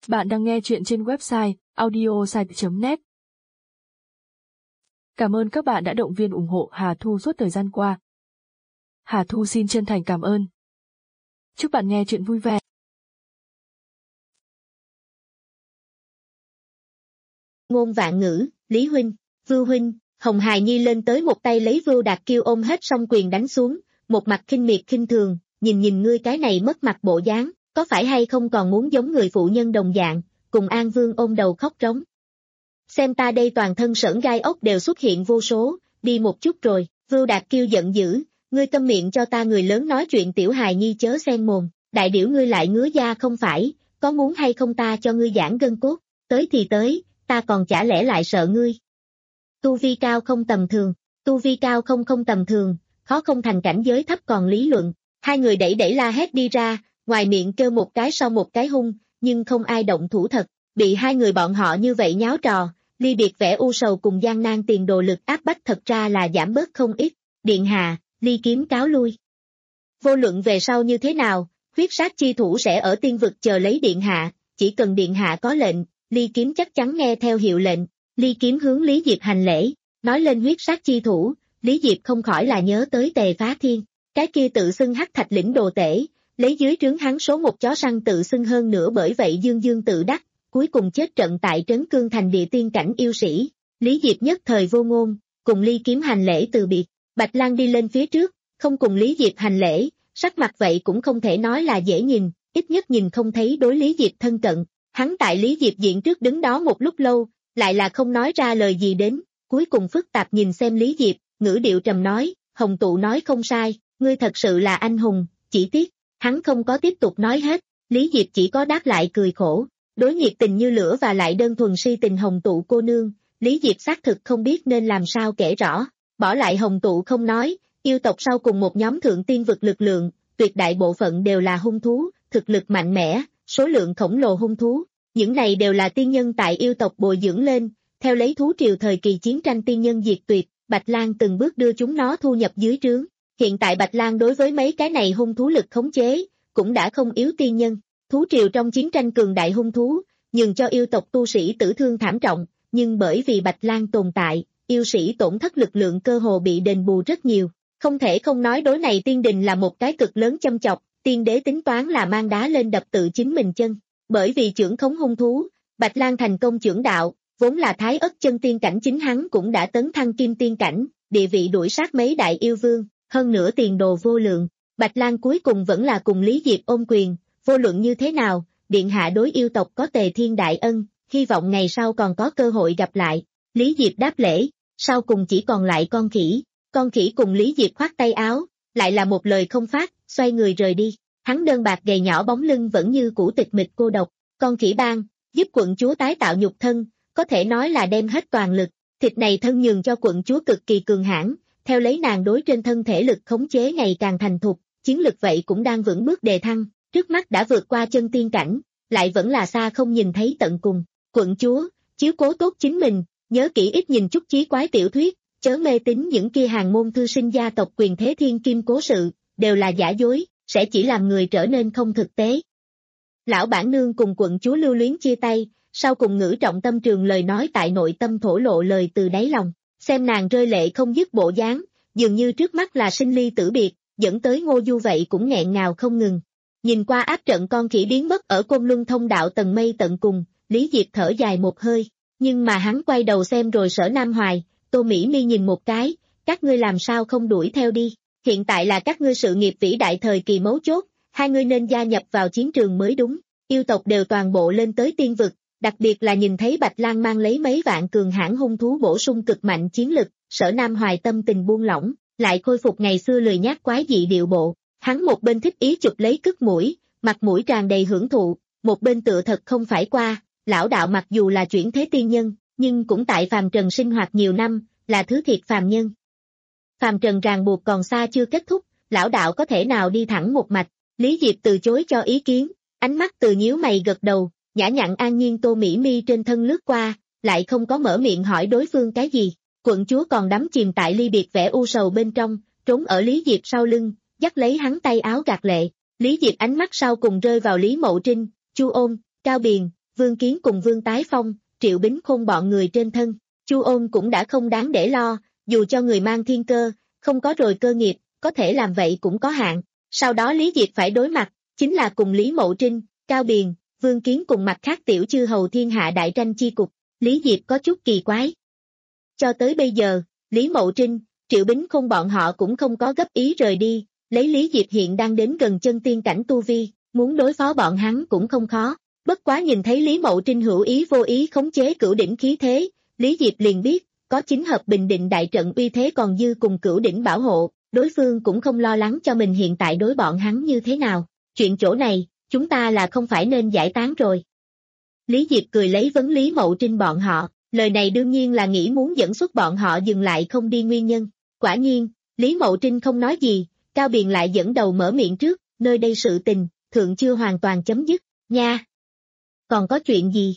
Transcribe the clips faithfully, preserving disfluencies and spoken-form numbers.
Bạn đang nghe chuyện trên website audiosite chấm net. Cảm ơn các bạn đã động viên ủng hộ Hà Thu suốt thời gian qua. Hà Thu xin chân thành cảm ơn. Chúc bạn nghe chuyện vui vẻ. Ngôn vạn ngữ, Lý Huynh, Vưu Huynh, Hồng Hài Nhi lên tới một tay lấy Vưu Đạt Kiêu ôm hết song quyền đánh xuống, một mặt khinh miệt khinh thường, nhìn nhìn ngươi cái này mất mặt bộ dáng, có phải hay không còn muốn giống người phụ nhân đồng dạng, cùng An Vương ôm đầu khóc trống. Xem ta đây toàn thân sởn gai ốc đều xuất hiện vô số, đi một chút rồi, Vưu Đạt Kiêu giận dữ, ngươi câm miệng cho ta, người lớn nói chuyện tiểu hài nhi chớ xen mồm, đại điểu ngươi lại ngứa da không phải, có muốn hay không ta cho ngươi giãn gân cốt, tới thì tới, ta còn chả lẽ lại sợ ngươi. Tu vi cao không tầm thường, tu vi cao không không tầm thường, khó không thành cảnh giới thấp còn lý luận, hai người đẩy đẩy la hét đi ra, ngoài miệng kêu một cái sau một cái hung, nhưng không ai động thủ thật, bị hai người bọn họ như vậy nháo trò, ly biệt vẻ u sầu cùng gian nan tiền đồ lực áp bách thật ra là giảm bớt không ít, điện hạ, ly kiếm cáo lui. Vô luận về sau như thế nào, huyết sát chi thủ sẽ ở tiên vực chờ lấy điện hạ, chỉ cần điện hạ có lệnh, ly kiếm chắc chắn nghe theo hiệu lệnh, ly kiếm hướng Lý Diệp hành lễ, nói lên huyết sát chi thủ, Lý Diệp không khỏi là nhớ tới Tề Phá Thiên, cái kia tự xưng hắc thạch lĩnh đồ tể, lấy dưới trướng hắn số một chó săn tự xưng hơn nữa bởi vậy dương dương tự đắc, cuối cùng chết trận tại trấn Cương thành địa tiên cảnh yêu sĩ, Lý Diệp nhất thời vô ngôn, cùng ly kiếm hành lễ từ biệt, Bạch Lang đi lên phía trước, không cùng Lý Diệp hành lễ, sắc mặt vậy cũng không thể nói là dễ nhìn, ít nhất nhìn không thấy đối Lý Diệp thân cận, hắn tại Lý Diệp diện trước đứng đó một lúc lâu, lại là không nói ra lời gì đến, cuối cùng phức tạp nhìn xem Lý Diệp, ngữ điệu trầm nói, Hồng Tụ nói không sai, ngươi thật sự là anh hùng, chỉ tiếc, hắn không có tiếp tục nói hết, Lý Diệp chỉ có đáp lại cười khổ, đối nhiệt tình như lửa và lại đơn thuần si tình Hồng Tụ cô nương, Lý Diệp xác thực không biết nên làm sao kể rõ, bỏ lại Hồng Tụ không nói, yêu tộc sau cùng một nhóm thượng tiên vực lực lượng, tuyệt đại bộ phận đều là hung thú, thực lực mạnh mẽ, số lượng khổng lồ hung thú, những này đều là tiên nhân tại yêu tộc bồi dưỡng lên, theo lấy thú triều thời kỳ chiến tranh tiên nhân diệt tuyệt, Bạch Lang từng bước đưa chúng nó thu nhập dưới trướng. Hiện tại Bạch Lang đối với mấy cái này hung thú lực khống chế, cũng đã không yếu tiên nhân, thú triều trong chiến tranh cường đại hung thú, nhường cho yêu tộc tu sĩ tử thương thảm trọng, nhưng bởi vì Bạch Lang tồn tại, yêu sĩ tổn thất lực lượng cơ hồ bị đền bù rất nhiều, không thể không nói đối này tiên đình là một cái cực lớn châm chọc, tiên đế tính toán là mang đá lên đập tự chính mình chân, bởi vì trưởng khống hung thú, Bạch Lang thành công trưởng đạo, vốn là thái ất chân tiên cảnh chính hắn cũng đã tấn thăng kim tiên cảnh, địa vị đuổi sát mấy đại yêu vương. Hơn nữa tiền đồ vô lượng, Bạch Lang cuối cùng vẫn là cùng Lý Diệp ôm quyền, vô luận như thế nào, điện hạ đối yêu tộc có Tề Thiên đại ân, hy vọng ngày sau còn có cơ hội gặp lại. Lý Diệp đáp lễ, sau cùng chỉ còn lại con khỉ, con khỉ cùng Lý Diệp khoát tay áo, lại là một lời không phát, xoay người rời đi, hắn đơn bạc gầy nhỏ bóng lưng vẫn như cũ tịch mịch cô độc, con khỉ bang, giúp quận chúa tái tạo nhục thân, có thể nói là đem hết toàn lực, thịt này thân nhường cho quận chúa cực kỳ cường hãn. Theo lấy nàng đối trên thân thể lực khống chế ngày càng thành thục, chiến lực vậy cũng đang vững bước đề thăng, trước mắt đã vượt qua chân tiên cảnh, lại vẫn là xa không nhìn thấy tận cùng. Quận chúa, chiếu cố tốt chính mình, nhớ kỹ ít nhìn chút chí quái tiểu thuyết, chớ mê tín những kia hàng môn thư sinh gia tộc quyền thế thiên kim cố sự, đều là giả dối, sẽ chỉ làm người trở nên không thực tế. Lão bản nương cùng quận chúa lưu luyến chia tay, sau cùng ngữ trọng tâm trường lời nói tại nội tâm thổ lộ lời từ đáy lòng. Xem nàng rơi lệ không dứt bộ dáng, dường như trước mắt là sinh ly tử biệt, dẫn tới Ngô Du vậy cũng nghẹn ngào không ngừng. Nhìn qua áp trận con khỉ biến mất ở Côn Luân thông đạo tầng mây tận cùng, Lý Diệp thở dài một hơi, nhưng mà hắn quay đầu xem rồi Sở Nam Hoài, Tô Mỹ Mi nhìn một cái, các ngươi làm sao không đuổi theo đi, hiện tại là các ngươi sự nghiệp vĩ đại thời kỳ mấu chốt, hai ngươi nên gia nhập vào chiến trường mới đúng, yêu tộc đều toàn bộ lên tới tiên vực. Đặc biệt là nhìn thấy Bạch Lang mang lấy mấy vạn cường hãn hung thú bổ sung cực mạnh chiến lực, Sở Nam Hoài tâm tình buông lỏng, lại khôi phục ngày xưa lười nhác quái dị điệu bộ, hắn một bên thích ý chụp lấy cứt mũi, mặt mũi tràn đầy hưởng thụ, một bên tựa thật không phải qua, lão đạo mặc dù là chuyển thế tiên nhân, nhưng cũng tại phàm trần sinh hoạt nhiều năm, là thứ thiệt phàm nhân. Phàm trần ràng buộc còn xa chưa kết thúc, lão đạo có thể nào đi thẳng một mạch, Lý Diệp từ chối cho ý kiến, ánh mắt từ nhíu mày gật đầu. Nhã nhặn an nhiên Tô Mỹ Mi trên thân lướt qua, lại không có mở miệng hỏi đối phương cái gì, quận chúa còn đắm chìm tại ly biệt vẻ u sầu bên trong, trốn ở Lý Diệp sau lưng, dắt lấy hắn tay áo gạt lệ, Lý Diệp ánh mắt sau cùng rơi vào Lý Mậu Trinh, Chu Ôn, Cao Biền, Vương Kiến cùng Vương Tái Phong, Triệu Bính Khôn bọn người trên thân. Chu Ôn cũng đã không đáng để lo, dù cho người mang thiên cơ, không có rồi cơ nghiệp, có thể làm vậy cũng có hạn. Sau đó Lý Diệp phải đối mặt, chính là cùng Lý Mậu Trinh, Cao Biền, Vương Kiến cùng mặt khác tiểu chư hầu thiên hạ đại tranh chi cục. Lý Diệp có chút kỳ quái. Cho tới bây giờ, Lý Mậu Trinh, Triệu Bính Khôn bọn họ cũng không có gấp ý rời đi, lấy Lý Diệp hiện đang đến gần chân tiên cảnh tu vi, muốn đối phó bọn hắn cũng không khó. Bất quá nhìn thấy Lý Mậu Trinh hữu ý vô ý khống chế cửu đỉnh khí thế, Lý Diệp liền biết, có chính hợp bình định đại trận uy thế còn dư cùng cửu đỉnh bảo hộ, đối phương cũng không lo lắng cho mình hiện tại đối bọn hắn như thế nào. Chuyện chỗ này, chúng ta là không phải nên giải tán rồi. Lý Diệp cười lấy vấn Lý Mậu Trinh bọn họ, lời này đương nhiên là nghĩ muốn dẫn xuất bọn họ dừng lại không đi nguyên nhân. Quả nhiên, Lý Mậu Trinh không nói gì, Cao Biền lại dẫn đầu mở miệng trước, nơi đây sự tình, thượng chưa hoàn toàn chấm dứt, nha. Còn có chuyện gì?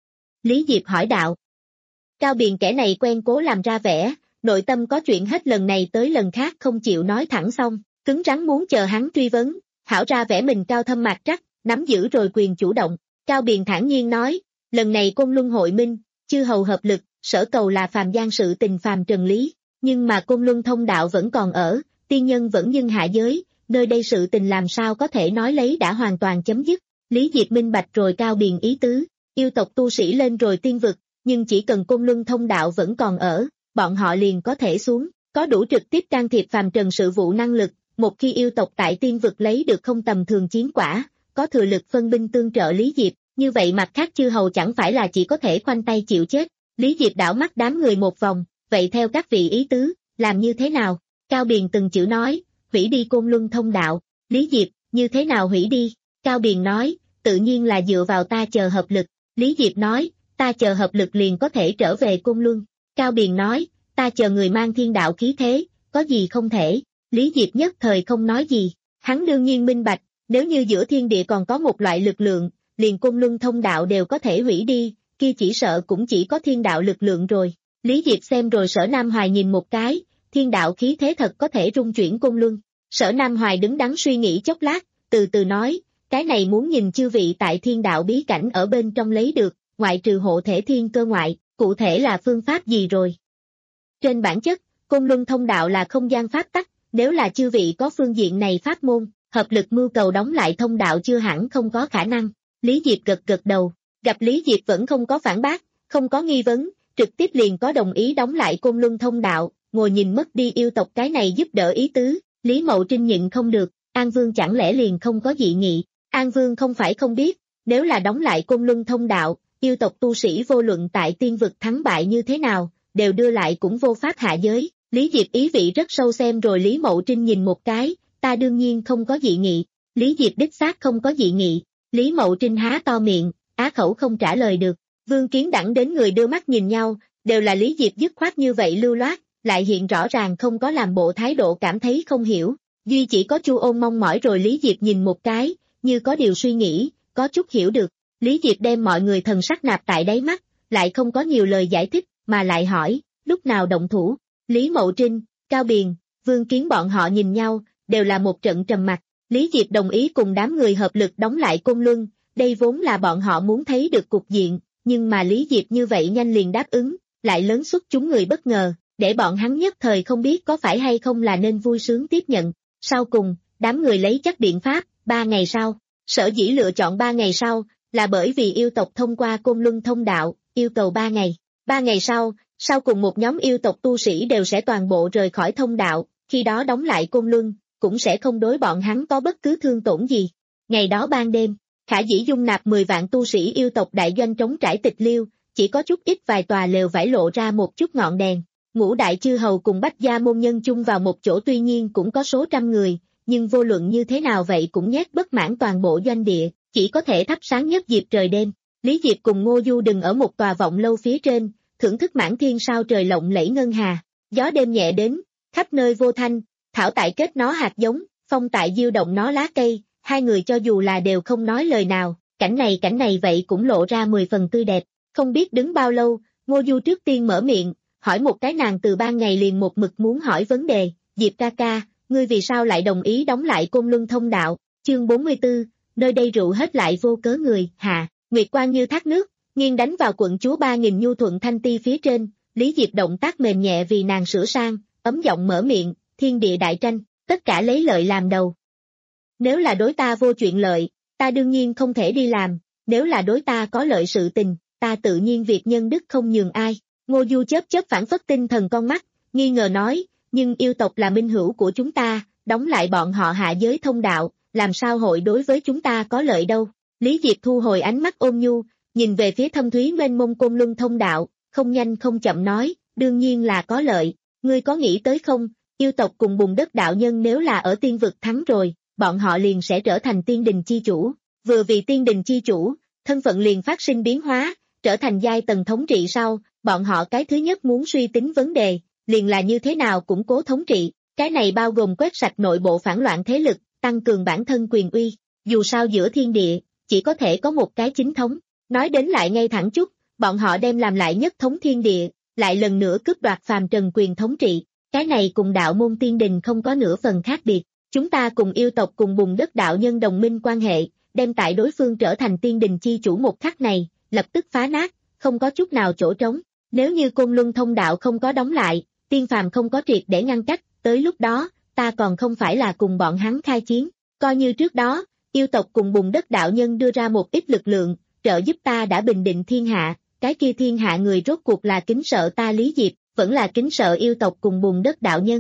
Lý Diệp hỏi đạo. Cao Biền kẻ này quen cố làm ra vẻ, nội tâm có chuyện hết lần này tới lần khác không chịu nói thẳng xong, cứng rắn muốn chờ hắn truy vấn, hảo ra vẻ mình cao thâm mạc trắc, nắm giữ rồi quyền chủ động. Cao Biền thản nhiên nói, lần này Côn Luân hội minh, chư hầu hợp lực, sở cầu là phàm gian sự tình phàm trần lý, nhưng mà Côn Luân thông đạo vẫn còn ở, tiên nhân vẫn dưng hạ giới, nơi đây sự tình làm sao có thể nói lấy đã hoàn toàn chấm dứt. Lý Diệp minh bạch rồi Cao Biền ý tứ, yêu tộc tu sĩ lên rồi tiên vực, nhưng chỉ cần Côn Luân thông đạo vẫn còn ở, bọn họ liền có thể xuống, có đủ trực tiếp can thiệp phàm trần sự vụ năng lực, một khi yêu tộc tại tiên vực lấy được không tầm thường chiến quả, có thừa lực phân binh tương trợ Lý Diệp, như vậy mặt khác chư hầu chẳng phải là chỉ có thể khoanh tay chịu chết. Lý Diệp đảo mắt đám người một vòng, vậy theo các vị ý tứ, làm như thế nào? Cao Biền từng chữ nói, hủy đi Côn Luân thông đạo. Lý Diệp, như thế nào hủy đi? Cao Biền nói, tự nhiên là dựa vào ta chờ hợp lực. Lý Diệp nói, ta chờ hợp lực liền có thể trở về Côn Luân. Cao Biền nói, ta chờ người mang thiên đạo khí thế, có gì không thể. Lý Diệp nhất thời không nói gì, hắn đương nhiên minh bạch, nếu như giữa thiên địa còn có một loại lực lượng, liền Côn Luân thông đạo đều có thể hủy đi, kia chỉ sợ cũng chỉ có thiên đạo lực lượng rồi. Lý Diệp xem rồi Sở Nam Hoài nhìn một cái, thiên đạo khí thế thật có thể rung chuyển Côn Luân. Sở Nam Hoài đứng đắn suy nghĩ chốc lát, từ từ nói, cái này muốn nhìn chư vị tại thiên đạo bí cảnh ở bên trong lấy được, ngoại trừ hộ thể thiên cơ ngoại, cụ thể là phương pháp gì rồi. Trên bản chất, Côn Luân thông đạo là không gian pháp tắc, nếu là chư vị có phương diện này pháp môn, hợp lực mưu cầu đóng lại thông đạo chưa hẳn không có khả năng. Lý Diệp gật gật đầu, gặp Lý Diệp vẫn không có phản bác, không có nghi vấn, trực tiếp liền có đồng ý đóng lại Côn Luân thông đạo, ngồi nhìn mất đi yêu tộc cái này giúp đỡ ý tứ. Lý Mậu Trinh nhịn không được, An Vương chẳng lẽ liền không có dị nghị? An Vương không phải không biết, nếu là đóng lại Côn Luân thông đạo, yêu tộc tu sĩ vô luận tại tiên vực thắng bại như thế nào, đều đưa lại cũng vô pháp hạ giới. Lý Diệp ý vị rất sâu xem rồi Lý Mậu Trinh nhìn một cái, ta đương nhiên không có dị nghị. Lý Diệp đích xác không có dị nghị. Lý Mậu Trinh há to miệng, á khẩu không trả lời được. Vương Kiến đẳng đến người đưa mắt nhìn nhau, đều là Lý Diệp dứt khoát như vậy lưu loát, lại hiện rõ ràng không có làm bộ thái độ cảm thấy không hiểu. Duy chỉ có Chu Ôn mong mỏi rồi Lý Diệp nhìn một cái, như có điều suy nghĩ, có chút hiểu được. Lý Diệp đem mọi người thần sắc nạp tại đáy mắt, lại không có nhiều lời giải thích, mà lại hỏi, lúc nào động thủ? Lý Mậu Trinh, Cao Biền, Vương Kiến bọn họ nhìn nhau, đều là một trận trầm mặc. Lý Diệp đồng ý cùng đám người hợp lực đóng lại Côn Luân, đây vốn là bọn họ muốn thấy được cục diện, nhưng mà Lý Diệp như vậy nhanh liền đáp ứng, lại lớn xuất chúng người bất ngờ, để bọn hắn nhất thời không biết có phải hay không là nên vui sướng tiếp nhận. Sau cùng, đám người lấy chắc biện pháp, ba ngày sau, sở dĩ lựa chọn ba ngày sau, là bởi vì yêu tộc thông qua Côn Luân thông đạo, yêu cầu ba ngày. Ba ngày sau, sau cùng một nhóm yêu tộc tu sĩ đều sẽ toàn bộ rời khỏi thông đạo, khi đó đóng lại Côn Luân, cũng sẽ không đối bọn hắn có bất cứ thương tổn gì. Ngày đó ban đêm, khả dĩ dung nạp mười vạn tu sĩ yêu tộc đại doanh trống trải tịch liêu, chỉ có chút ít vài tòa lều vải lộ ra một chút ngọn đèn. Ngũ đại chư hầu cùng bách gia môn nhân chung vào một chỗ tuy nhiên cũng có số trăm người, nhưng vô luận như thế nào vậy cũng nhét bất mãn toàn bộ doanh địa, chỉ có thể thắp sáng nhất diệp trời đêm. Lý Diệp cùng Ngô Du đừng ở một tòa vọng lâu phía trên, thưởng thức mãn thiên sao trời lộng lẫy ngân hà. Gió đêm nhẹ đến, khắp nơi vô thanh, thảo tại kết nó hạt giống, phong tại diêu động nó lá cây, hai người cho dù là đều không nói lời nào, cảnh này cảnh này vậy cũng lộ ra mười phần tươi đẹp. Không biết đứng bao lâu, Ngô Du trước tiên mở miệng, hỏi một cái nàng từ ban ngày liền một mực muốn hỏi vấn đề, Diệp ca ca, ngươi vì sao lại đồng ý đóng lại Côn Luân thông đạo? Chương bốn mươi tư, nơi đây rượu hết lại vô cớ người, hạ. Nguyệt quang như thác nước, nghiêng đánh vào quận chúa ba nghìn nhu thuận thanh ti phía trên, Lý Diệp động tác mềm nhẹ vì nàng sửa sang, ấm giọng mở miệng, thiên địa đại tranh, tất cả lấy lợi làm đầu. Nếu là đối ta vô chuyện lợi, ta đương nhiên không thể đi làm, nếu là đối ta có lợi sự tình, ta tự nhiên việc nhân đức không nhường ai. Ngô Du chớp chớp phản phất tinh thần con mắt, nghi ngờ nói, nhưng yêu tộc là minh hữu của chúng ta, đóng lại bọn họ hạ giới thông đạo, làm sao hội đối với chúng ta có lợi đâu. Lý Diệp thu hồi ánh mắt ôn nhu, nhìn về phía thâm thúy mênh mông côn luân thông đạo, không nhanh không chậm nói, đương nhiên là có lợi, ngươi có nghĩ tới không, yêu tộc cùng bùn đất đạo nhân nếu là ở tiên vực thắng rồi, bọn họ liền sẽ trở thành tiên đình chi chủ, vừa vì tiên đình chi chủ, thân phận liền phát sinh biến hóa, trở thành giai tầng thống trị sau, bọn họ cái thứ nhất muốn suy tính vấn đề, liền là như thế nào củng cố thống trị, cái này bao gồm quét sạch nội bộ phản loạn thế lực, tăng cường bản thân quyền uy, dù sao giữa thiên địa, chỉ có thể có một cái chính thống, nói đến lại ngay thẳng chút, bọn họ đem làm lại nhất thống thiên địa, lại lần nữa cướp đoạt phàm trần quyền thống trị, cái này cùng đạo môn tiên đình không có nửa phần khác biệt, chúng ta cùng yêu tộc cùng bùn đất đạo nhân đồng minh quan hệ, đem tại đối phương trở thành tiên đình chi chủ một khắc này, lập tức phá nát, không có chút nào chỗ trống, nếu như côn luân thông đạo không có đóng lại, tiên phàm không có triệt để ngăn cách, tới lúc đó, ta còn không phải là cùng bọn hắn khai chiến, coi như trước đó, yêu tộc cùng bùn đất đạo nhân đưa ra một ít lực lượng, trợ giúp ta đã bình định thiên hạ, cái kia thiên hạ người rốt cuộc là kính sợ ta Lý Diệp, vẫn là kính sợ yêu tộc cùng bùn đất đạo nhân.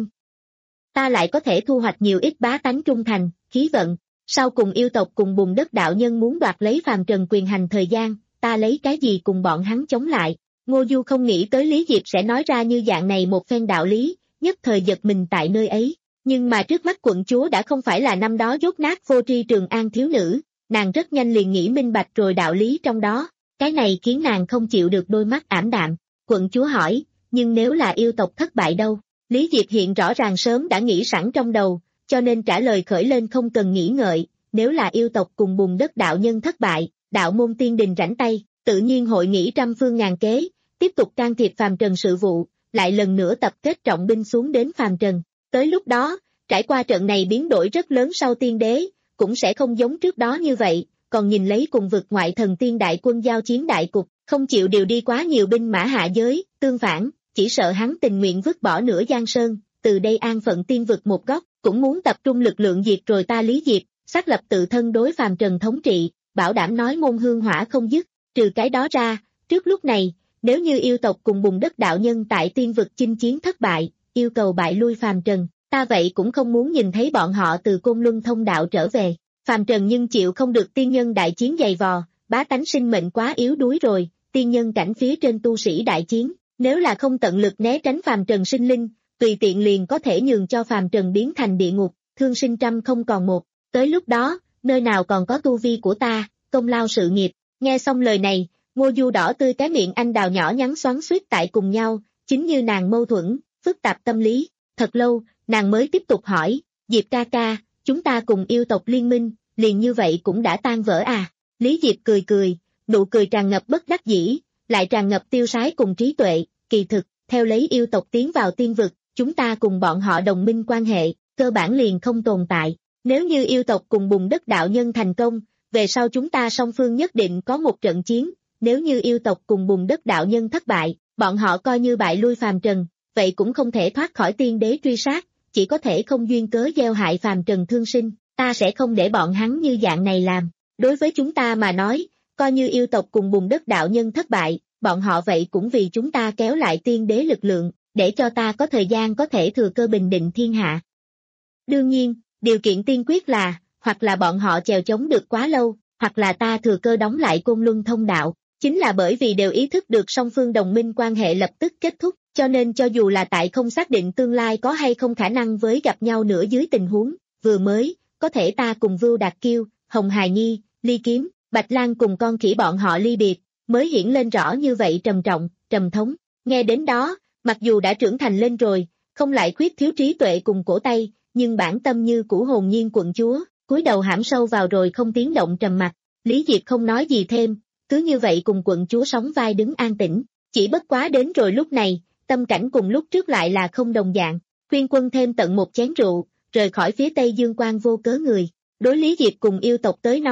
Ta lại có thể thu hoạch nhiều ít bá tánh trung thành, khí vận, sau cùng yêu tộc cùng bùn đất đạo nhân muốn đoạt lấy phàm trần quyền hành thời gian, ta lấy cái gì cùng bọn hắn chống lại. Ngô Du không nghĩ tới Lý Diệp sẽ nói ra như dạng này một phen đạo lý, nhất thời giật mình tại nơi ấy, nhưng mà trước mắt quận chúa đã không phải là năm đó dốt nát vô tri Trường An thiếu nữ, nàng rất nhanh liền nghĩ minh bạch rồi đạo lý trong đó, cái này khiến nàng không chịu được đôi mắt ảm đạm. Quận chúa hỏi, nhưng nếu là yêu tộc thất bại đâu? Lý Diệp hiện rõ ràng sớm đã nghĩ sẵn trong đầu, cho nên trả lời khởi lên không cần nghĩ ngợi, nếu là yêu tộc cùng bùn đất đạo nhân thất bại, đạo môn tiên đình rảnh tay, tự nhiên hội nghĩ trăm phương ngàn kế, tiếp tục can thiệp phàm trần sự vụ, lại lần nữa tập kết trọng binh xuống đến phàm trần. Tới lúc đó, trải qua trận này biến đổi rất lớn sau tiên đế, cũng sẽ không giống trước đó như vậy, còn nhìn lấy cùng vực ngoại thần tiên đại quân giao chiến đại cục, không chịu điều đi quá nhiều binh mã hạ giới, tương phản, chỉ sợ hắn tình nguyện vứt bỏ nửa Giang Sơn, từ đây an phận tiên vực một góc, cũng muốn tập trung lực lượng diệt rồi ta Lý Diệp, xác lập tự thân đối phàm trần thống trị, bảo đảm nói môn hương hỏa không dứt, trừ cái đó ra, trước lúc này, nếu như yêu tộc cùng bùn đất đạo nhân tại tiên vực chinh chiến thất bại, yêu cầu bại lui phàm trần, ta vậy cũng không muốn nhìn thấy bọn họ từ côn luân thông đạo trở về, phàm trần nhưng chịu không được tiên nhân đại chiến dày vò, bá tánh sinh mệnh quá yếu đuối rồi, tiên nhân cảnh phía trên tu sĩ đại chiến, nếu là không tận lực né tránh phàm trần sinh linh, tùy tiện liền có thể nhường cho phàm trần biến thành địa ngục, thương sinh trăm không còn một, tới lúc đó, nơi nào còn có tu vi của ta, công lao sự nghiệp. Nghe xong lời này, Ngô Du đỏ tươi cái miệng anh đào nhỏ nhắn xoắn xuýt tại cùng nhau, chính như nàng mâu thuẫn, phức tạp tâm lý, thật lâu, nàng mới tiếp tục hỏi, Diệp ca ca, chúng ta cùng yêu tộc liên minh, liền như vậy cũng đã tan vỡ à? Lý Diệp cười cười, nụ cười tràn ngập bất đắc dĩ, lại tràn ngập tiêu sái cùng trí tuệ, kỳ thực, theo lấy yêu tộc tiến vào tiên vực, chúng ta cùng bọn họ đồng minh quan hệ, cơ bản liền không tồn tại, nếu như yêu tộc cùng bùn đất đạo nhân thành công, về sau chúng ta song phương nhất định có một trận chiến, nếu như yêu tộc cùng bùn đất đạo nhân thất bại, bọn họ coi như bại lui phàm trần, vậy cũng không thể thoát khỏi tiên đế truy sát, chỉ có thể không duyên cớ gieo hại phàm trần thương sinh, ta sẽ không để bọn hắn như dạng này làm. Đối với chúng ta mà nói, coi như yêu tộc cùng bùn đất đạo nhân thất bại, bọn họ vậy cũng vì chúng ta kéo lại tiên đế lực lượng, để cho ta có thời gian có thể thừa cơ bình định thiên hạ. Đương nhiên, điều kiện tiên quyết là, hoặc là bọn họ chèo chống được quá lâu, hoặc là ta thừa cơ đóng lại côn luân thông đạo, chính là bởi vì đều ý thức được song phương đồng minh quan hệ lập tức kết thúc, cho nên cho dù là tại không xác định tương lai có hay không khả năng với gặp nhau nữa dưới tình huống, vừa mới, có thể ta cùng Vưu Đạt Kiêu, Hồng Hài Nhi, Ly Kiếm, Bạch Lan cùng con khỉ bọn họ ly biệt, mới hiển lên rõ như vậy trầm trọng, trầm thống, nghe đến đó, mặc dù đã trưởng thành lên rồi, không lại khuyết thiếu trí tuệ cùng cổ tay, nhưng bản tâm như cũ hồn nhiên quận chúa, cúi đầu hãm sâu vào rồi không tiếng động trầm mặc. Lý Diệp không nói gì thêm, cứ như vậy cùng quận chúa sóng vai đứng an tĩnh, chỉ bất quá đến rồi lúc này, tâm cảnh cùng lúc trước lại là không đồng dạng, khuyên quân thêm tận một chén rượu, rời khỏi phía Tây Dương Quang vô cớ người, đối Lý Diệp cùng yêu tộc tới nói,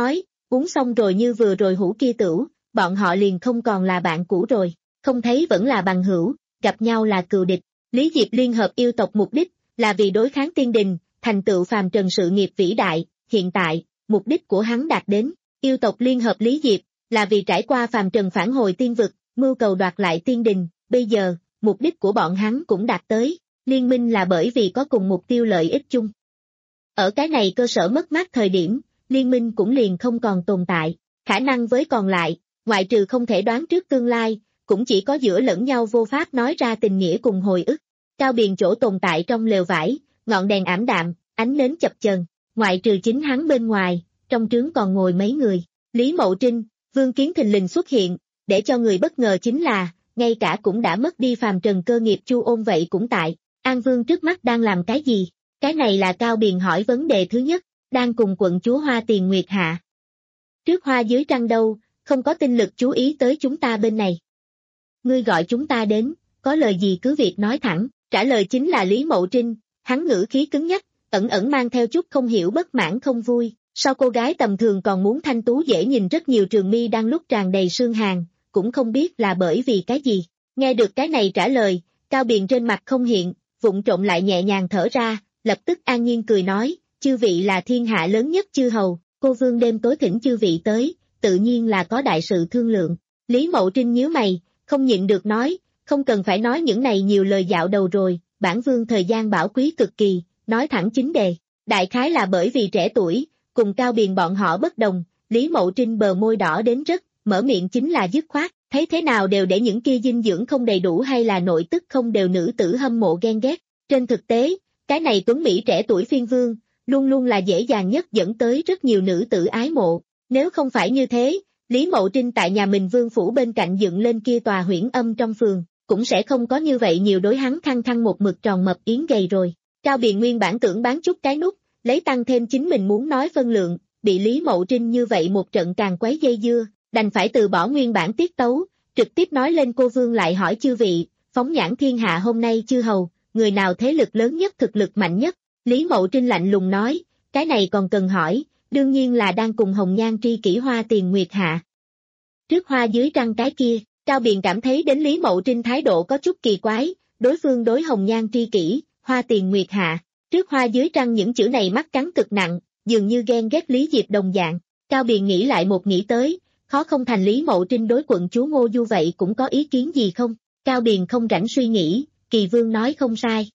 uống xong rồi như vừa rồi hũ kia tửu, bọn họ liền không còn là bạn cũ rồi, không thấy vẫn là bằng hữu, gặp nhau là cừu địch. Lý Diệp liên hợp yêu tộc mục đích là vì đối kháng tiên đình, thành tựu phàm trần sự nghiệp vĩ đại, hiện tại, mục đích của hắn đạt đến, yêu tộc liên hợp Lý Diệp là vì trải qua phàm trần phản hồi tiên vực, mưu cầu đoạt lại tiên đình, bây giờ, mục đích của bọn hắn cũng đạt tới, liên minh là bởi vì có cùng mục tiêu lợi ích chung. Ở cái này cơ sở mất mát thời điểm, liên minh cũng liền không còn tồn tại, khả năng với còn lại, ngoại trừ không thể đoán trước tương lai, cũng chỉ có giữa lẫn nhau vô pháp nói ra tình nghĩa cùng hồi ức. Cao Biền chỗ tồn tại trong lều vải, ngọn đèn ảm đạm, ánh nến chập chờn, ngoại trừ chính hắn bên ngoài, trong trướng còn ngồi mấy người, Lý Mậu Trinh, Vương Kiến thình lình xuất hiện, để cho người bất ngờ chính là, ngay cả cũng đã mất đi phàm trần cơ nghiệp Chu Ôn vậy cũng tại, An Vương trước mắt đang làm cái gì? Cái này là Cao Biền hỏi vấn đề thứ nhất, đang cùng quận chúa Hoa Tiền Nguyệt hạ. Trước hoa dưới trăng đâu, không có tinh lực chú ý tới chúng ta bên này. Ngươi gọi chúng ta đến, có lời gì cứ việc nói thẳng, trả lời chính là Lý Mậu Trinh, hắn ngữ khí cứng nhắc, ẩn ẩn mang theo chút không hiểu bất mãn không vui, sao cô gái tầm thường còn muốn thanh tú dễ nhìn rất nhiều trường mi đang lúc tràn đầy sương hàn, cũng không biết là bởi vì cái gì. Nghe được cái này trả lời, Cao Biền trên mặt không hiện, vụng trộm lại nhẹ nhàng thở ra, lập tức an nhiên cười nói, chư vị là thiên hạ lớn nhất chư hầu, cô vương đêm tối thỉnh chư vị tới, tự nhiên là có đại sự thương lượng. Lý Mậu Trinh nhíu mày, không nhịn được nói, không cần phải nói những này nhiều lời dạo đầu rồi, bản vương thời gian bảo quý cực kỳ, nói thẳng chính đề. Đại khái là bởi vì trẻ tuổi, cùng Cao Biền bọn họ bất đồng, Lý Mậu Trinh bờ môi đỏ đến rất, mở miệng chính là dứt khoát, thấy thế nào đều để những kia dinh dưỡng không đầy đủ hay là nội tức không đều nữ tử hâm mộ ghen ghét. Trên thực tế, cái này tuấn Mỹ trẻ tuổi phiên vương, luôn luôn là dễ dàng nhất dẫn tới rất nhiều nữ tử ái mộ. Nếu không phải như thế, Lý Mậu Trinh tại nhà mình vương phủ bên cạnh dựng lên kia tòa huyễn âm trong phường, cũng sẽ không có như vậy nhiều đối hắn khăng khăng một mực tròn mập yến gầy rồi. Cao Biền nguyên bản tưởng bán chút cái nút, lấy tăng thêm chính mình muốn nói phân lượng, bị Lý Mậu Trinh như vậy một trận càng quấy dây dưa, đành phải từ bỏ nguyên bản tiết tấu, trực tiếp nói lên cô vương lại hỏi chư vị, phóng nhãn thiên hạ hôm nay chư hầu, người nào thế lực lớn nhất thực lực mạnh nhất? Lý Mậu Trinh lạnh lùng nói, cái này còn cần hỏi, đương nhiên là đang cùng hồng nhan tri kỷ Hoa Tiền Nguyệt hạ. Trước hoa dưới trăng cái kia, Cao Biền cảm thấy đến Lý Mậu Trinh thái độ có chút kỳ quái, đối phương đối hồng nhan tri kỷ, Hoa Tiền Nguyệt hạ, trước hoa dưới trăng những chữ này mắc cắn cực nặng, dường như ghen ghét Lý Diệp đồng dạng. Cao Biền nghĩ lại một nghĩ tới, khó không thành Lý Mậu Trinh đối quận chúa Ngô Du vậy cũng có ý kiến gì không? Cao Biền không rảnh suy nghĩ, Kỳ Vương nói không sai.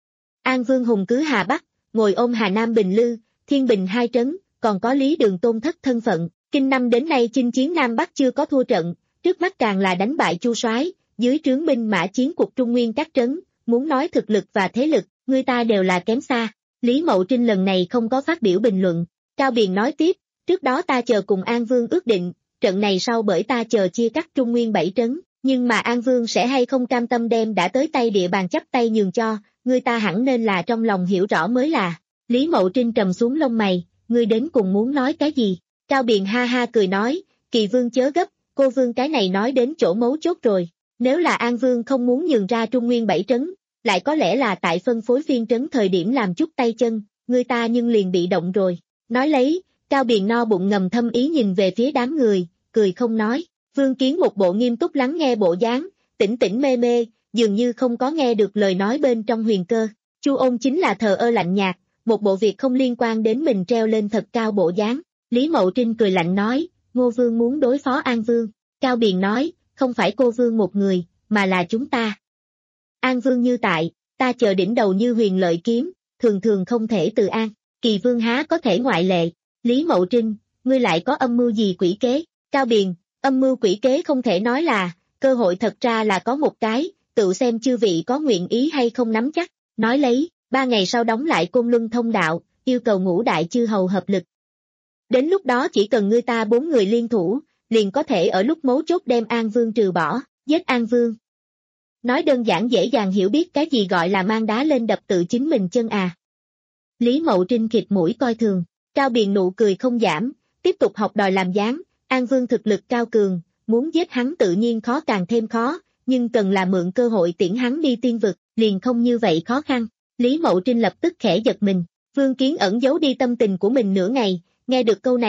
An Vương hùng cứ Hà Bắc, ngồi ôm Hà Nam Bình Lư, Thiên Bình hai trấn, còn có Lý Đường tôn thất thân phận, kinh năm đến nay chinh chiến Nam Bắc chưa có thua trận, trước mắt càng là đánh bại Chu Soái, dưới trướng binh mã chiến cuộc Trung Nguyên các trấn, muốn nói thực lực và thế lực, người ta đều là kém xa. Lý Mậu Trinh lần này không có phát biểu bình luận, Cao Biền nói tiếp, trước đó ta chờ cùng An Vương ước định, trận này sau bởi ta chờ chia cắt Trung Nguyên bảy trấn, nhưng mà An Vương sẽ hay không cam tâm đem đã tới tay địa bàn chấp tay nhường cho, người ta hẳn nên là trong lòng hiểu rõ mới là. Lý Mậu Trinh trầm xuống lông mày, ngươi đến cùng muốn nói cái gì? Cao Biền ha ha cười nói, Kỳ Vương chớ gấp, cô Vương cái này nói đến chỗ mấu chốt rồi, nếu là An Vương không muốn nhường ra Trung Nguyên bảy trấn, lại có lẽ là tại phân phối phiên trấn thời điểm làm chút tay chân, người ta nhưng liền bị động rồi. Nói lấy, Cao Biền no bụng ngầm thâm ý nhìn về phía đám người, cười không nói. Vương Kiến một bộ nghiêm túc lắng nghe bộ dáng, tỉnh tỉnh mê mê, dường như không có nghe được lời nói bên trong huyền cơ. Chu Ôn chính là thờ ơ lạnh nhạt, một bộ việc không liên quan đến mình treo lên thật cao bộ dáng. Lý Mậu Trinh cười lạnh nói, Ngô Vương muốn đối phó An Vương. Cao Biền nói, không phải cô Vương một người, mà là chúng ta. An Vương như tại, ta chờ đỉnh đầu như huyền lợi kiếm, thường thường không thể từ an, Kỳ Vương há có thể ngoại lệ. Lý Mậu Trinh, ngươi lại có âm mưu gì quỷ kế? Cao Biền, âm mưu quỷ kế không thể nói là, cơ hội thật ra là có một cái, tự xem chư vị có nguyện ý hay không nắm chắc. Nói lấy, ba ngày sau đóng lại Côn Luân thông đạo, yêu cầu ngũ đại chư hầu hợp lực. Đến lúc đó chỉ cần ngươi ta bốn người liên thủ, liền có thể ở lúc mấu chốt đem An Vương trừ bỏ, giết An Vương. Nói đơn giản dễ dàng hiểu biết cái gì gọi là mang đá lên đập tự chính mình chân à. Lý Mậu Trinh khịt mũi coi thường, Cao Biền nụ cười không giảm, tiếp tục học đòi làm dáng, An Vương thực lực cao cường, muốn giết hắn tự nhiên khó càng thêm khó, nhưng cần là mượn cơ hội tiễn hắn đi tiên vực, liền không như vậy khó khăn. Lý Mậu Trinh lập tức khẽ giật mình, Vương Kiến ẩn giấu đi tâm tình của mình nửa ngày, nghe được câu này,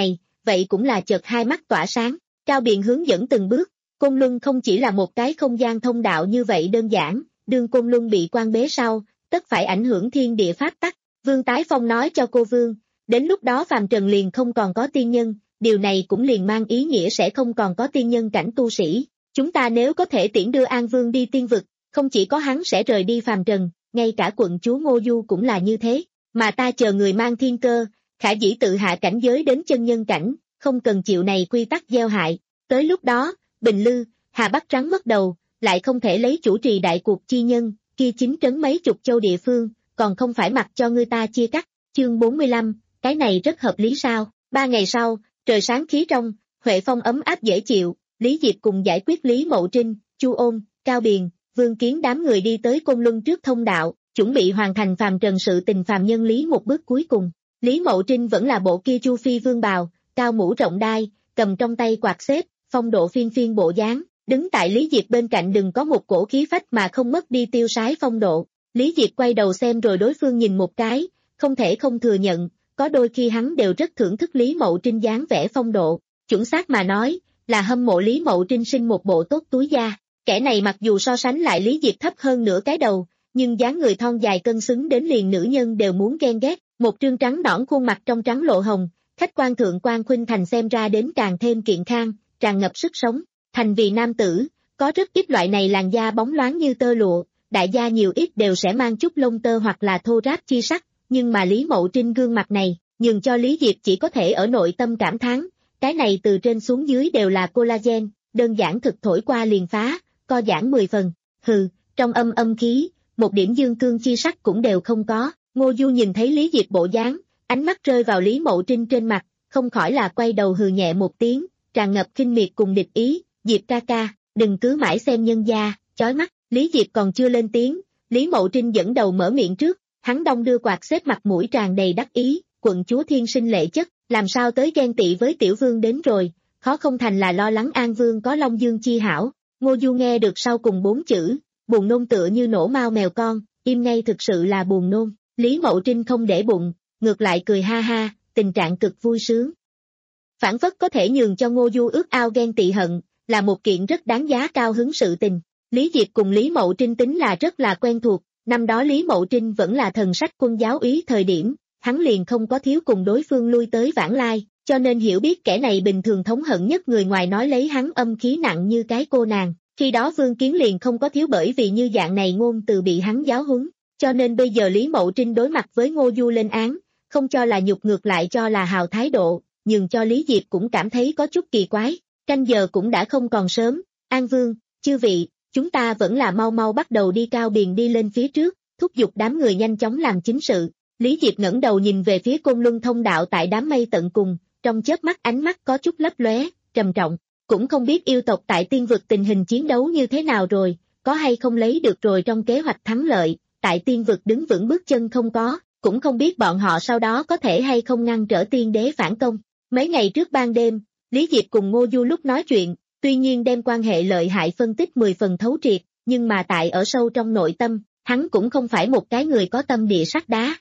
vậy cũng là chợt hai mắt tỏa sáng, Cao Biền hướng dẫn từng bước, Côn Luân không chỉ là một cái không gian thông đạo như vậy đơn giản, đương Côn Luân bị quan bế sau, tất phải ảnh hưởng thiên địa pháp tắc, Vương Tái Phong nói cho cô Vương, đến lúc đó phàm trần liền không còn có tiên nhân, điều này cũng liền mang ý nghĩa sẽ không còn có tiên nhân cảnh tu sĩ, chúng ta nếu có thể tiễn đưa An Vương đi tiên vực, không chỉ có hắn sẽ rời đi phàm trần, ngay cả quận chúa Ngô Du cũng là như thế, mà ta chờ người mang thiên cơ, khả dĩ tự hạ cảnh giới đến chân nhân cảnh, không cần chịu này quy tắc gieo hại, tới lúc đó, Bình Lư, Hà Bắc Trắng mất đầu, lại không thể lấy chủ trì đại cuộc chi nhân, kia chính trấn mấy chục châu địa phương, còn không phải mặc cho người ta chia cắt, chương bốn mươi lăm, cái này rất hợp lý sao, ba ngày sau, trời sáng khí trong, Huệ Phong ấm áp dễ chịu, Lý Diệp cùng giải quyết Lý Mậu Trinh, Chu Ôn, Cao Biền, Vương Kiến đám người đi tới Côn Luân trước thông đạo, chuẩn bị hoàn thành phàm trần sự tình phàm nhân lý một bước cuối cùng. Lý Mậu Trinh vẫn là bộ kia Chu Phi vương bào, cao mũ rộng đai, cầm trong tay quạt xếp, phong độ phiên phiên bộ dáng, đứng tại Lý Diệp bên cạnh đừng có một cổ khí phách mà không mất đi tiêu sái phong độ. Lý Diệp quay đầu xem rồi đối phương nhìn một cái, không thể không thừa nhận, có đôi khi hắn đều rất thưởng thức Lý Mậu Trinh dáng vẻ phong độ, chuẩn xác mà nói, là hâm mộ Lý Mậu Trinh sinh một bộ tốt túi da. Kẻ này mặc dù so sánh lại Lý Diệp thấp hơn nửa cái đầu, nhưng dáng người thon dài cân xứng đến liền nữ nhân đều muốn ghen ghét, một trương trắng nõn khuôn mặt trong trắng lộ hồng, khách quan thượng quan khuynh thành xem ra đến càng thêm kiện khang, tràn ngập sức sống. Thành vì nam tử, có rất ít loại này làn da bóng loáng như tơ lụa, đại gia nhiều ít đều sẽ mang chút lông tơ hoặc là thô ráp chi sắc, nhưng mà Lý Mậu Trinh gương mặt này, nhường cho Lý Diệp chỉ có thể ở nội tâm cảm thán, cái này từ trên xuống dưới đều là collagen, đơn giản thực thổi qua liền phá, co giãn mười phần, hừ, trong âm âm khí, một điểm dương cương chi sắc cũng đều không có. Ngô Du nhìn thấy Lý Diệp bộ dáng, ánh mắt rơi vào Lý Mậu Trinh trên mặt, không khỏi là quay đầu hừ nhẹ một tiếng, tràn ngập khinh miệt cùng địch ý, Diệp ca ca, đừng cứ mãi xem nhân gia, chói mắt. Lý Diệp còn chưa lên tiếng, Lý Mậu Trinh dẫn đầu mở miệng trước, hắn đong đưa quạt xếp mặt mũi tràn đầy đắc ý, quận chúa thiên sinh lệ chất, làm sao tới ghen tị với tiểu vương đến rồi, khó không thành là lo lắng An Vương có Long Dương chi hảo. Ngô Du nghe được sau cùng bốn chữ, buồn nôn tựa như nổ mao mèo con, im ngay thực sự là buồn nôn. Lý Mậu Trinh không để bụng, ngược lại cười ha ha, tình trạng cực vui sướng. Phản phất có thể nhường cho Ngô Du ước ao ghen tị hận, là một kiện rất đáng giá cao hứng sự tình. Lý Diệp cùng Lý Mậu Trinh tính là rất là quen thuộc, năm đó Lý Mậu Trinh vẫn là thần sách quân giáo úy thời điểm, hắn liền không có thiếu cùng đối phương lui tới vãng lai, cho nên hiểu biết kẻ này bình thường thống hận nhất người ngoài nói lấy hắn âm khí nặng như cái cô nàng, khi đó Vương Kiến liền không có thiếu bởi vì như dạng này ngôn từ bị hắn giáo huấn, cho nên bây giờ Lý Mậu Trinh đối mặt với Ngô Du lên án, không cho là nhục ngược lại cho là hào thái độ, nhưng cho Lý Diệp cũng cảm thấy có chút kỳ quái, canh giờ cũng đã không còn sớm, An Vương, chư vị, chúng ta vẫn là mau mau bắt đầu đi. Cao Biền đi lên phía trước, thúc giục đám người nhanh chóng làm chính sự. Lý Diệp ngẩng đầu nhìn về phía Côn Luân thông đạo tại đám mây tận cùng, trong chớp mắt ánh mắt có chút lấp lóe, trầm trọng, cũng không biết yêu tộc tại tiên vực tình hình chiến đấu như thế nào rồi, có hay không lấy được rồi trong kế hoạch thắng lợi, tại tiên vực đứng vững bước chân không có, cũng không biết bọn họ sau đó có thể hay không ngăn trở tiên đế phản công. Mấy ngày trước ban đêm, Lý Diệp cùng Ngô Du lúc nói chuyện, tuy nhiên đem quan hệ lợi hại phân tích mười phần thấu triệt, nhưng mà tại ở sâu trong nội tâm, hắn cũng không phải một cái người có tâm địa sắt đá.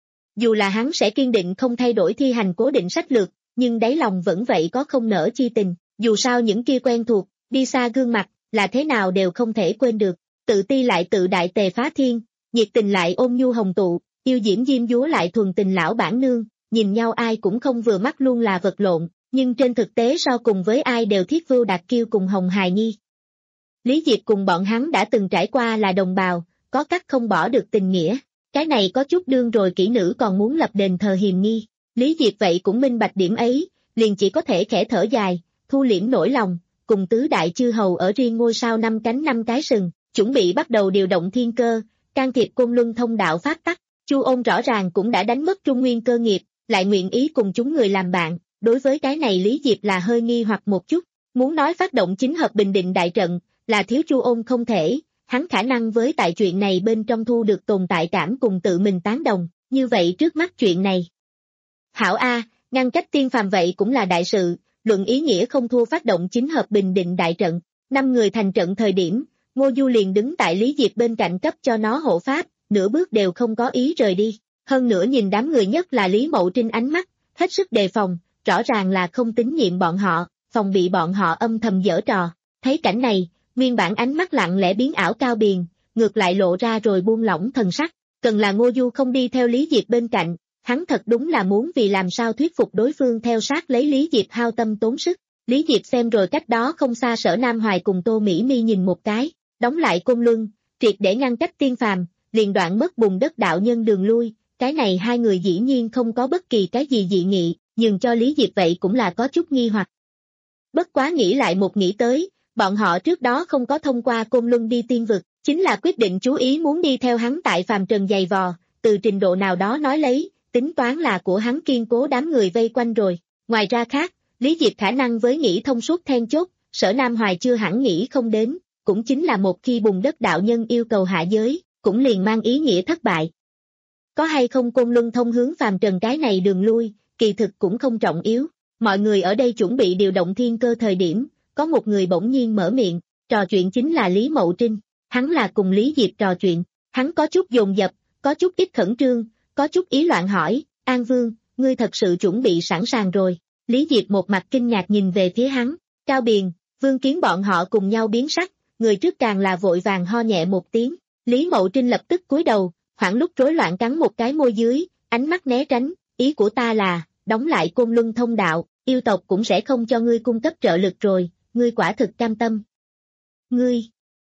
Dù là hắn sẽ kiên định không thay đổi thi hành cố định sách lược, nhưng đáy lòng vẫn vậy có không nỡ chi tình, dù sao những kia quen thuộc, đi xa gương mặt, là thế nào đều không thể quên được, tự ti lại tự đại tề phá thiên, nhiệt tình lại ôn nhu hồng tụ, yêu diễm diêm dúa lại thuần tình lão bản nương, nhìn nhau ai cũng không vừa mắt luôn là vật lộn, nhưng trên thực tế so cùng với ai đều thiết Vưu Đạt Kiêu cùng Hồng Hài Nhi. Lý Diệp cùng bọn hắn đã từng trải qua là đồng bào, có cắt không bỏ được tình nghĩa, cái này có chút đương rồi kỹ nữ còn muốn lập đền thờ hiềm nghi. Lý Diệp vậy cũng minh bạch điểm ấy, liền chỉ có thể khẽ thở dài, thu liễm nỗi lòng, cùng tứ đại chư hầu ở riêng ngôi sao năm cánh năm cái sừng, chuẩn bị bắt đầu điều động thiên cơ, can thiệp Côn Luân thông đạo pháp tắc. Chu Ôn rõ ràng cũng đã đánh mất Trung Nguyên cơ nghiệp, lại nguyện ý cùng chúng người làm bạn, đối với cái này Lý Diệp là hơi nghi hoặc một chút, muốn nói phát động chính hợp bình định đại trận, là thiếu Chu Ôn không thể, hắn khả năng với tại chuyện này bên trong thu được tồn tại cảm cùng tự mình tán đồng, như vậy trước mắt chuyện này. Hảo A, ngăn cách tiên phàm vậy cũng là đại sự, luận ý nghĩa không thua phát động chính hợp bình định đại trận, năm người thành trận thời điểm, Ngô Du liền đứng tại Lý Diệp bên cạnh cấp cho nó hộ pháp, nửa bước đều không có ý rời đi, hơn nữa nhìn đám người nhất là Lý Mậu Trinh ánh mắt, hết sức đề phòng, rõ ràng là không tín nhiệm bọn họ, phòng bị bọn họ âm thầm giở trò. Thấy cảnh này, nguyên bản ánh mắt lặng lẽ biến ảo Cao Biền, ngược lại lộ ra rồi buông lỏng thần sắc. Cần là Ngô Du không đi theo Lý Diệp bên cạnh, hắn thật đúng là muốn vì làm sao thuyết phục đối phương theo sát lấy Lý Diệp hao tâm tốn sức. Lý Diệp xem rồi cách đó không xa Sở Nam Hoài cùng Tô Mỹ Mi nhìn một cái, đóng lại Côn Luân, triệt để ngăn cách tiên phàm, liền đoạn mất bùn đất đạo nhân đường lui. Cái này hai người dĩ nhiên không có bất kỳ cái gì dị nghị, nhưng cho Lý Diệp vậy cũng là có chút nghi hoặc. Bất quá nghĩ lại một nghĩ tới, bọn họ trước đó không có thông qua Côn Luân đi tiên vực, chính là quyết định chú ý muốn đi theo hắn tại phàm trần giày vò, từ trình độ nào đó nói lấy, tính toán là của hắn kiên cố đám người vây quanh rồi. Ngoài ra khác, Lý Diệp khả năng với nghĩ thông suốt then chốt, Sở Nam Hoài chưa hẳn nghĩ không đến, cũng chính là một khi bùn đất đạo nhân yêu cầu hạ giới, cũng liền mang ý nghĩa thất bại. Có hay không Côn Luân thông hướng phàm trần cái này đường lui, kỳ thực cũng không trọng yếu. Mọi người ở đây chuẩn bị điều động thiên cơ thời điểm, có một người bỗng nhiên mở miệng, trò chuyện chính là Lý Mậu Trinh. Hắn là cùng Lý Diệp trò chuyện, hắn có chút dồn dập, có chút ít khẩn trương, có chút ý loạn hỏi, An Vương, ngươi thật sự chuẩn bị sẵn sàng rồi. Lý Diệp một mặt kinh ngạc nhìn về phía hắn, Cao Biền, Vương Kiến bọn họ cùng nhau biến sắc, người trước càng là vội vàng ho nhẹ một tiếng. Lý Mậu Trinh lập tức cúi đầu, hoảng lúc rối loạn cắn một cái môi dưới, ánh mắt né tránh, ý của ta là, đóng lại Côn Luân thông đạo, yêu tộc cũng sẽ không cho ngươi cung cấp trợ lực rồi, ngươi quả thực cam tâm. Ngươi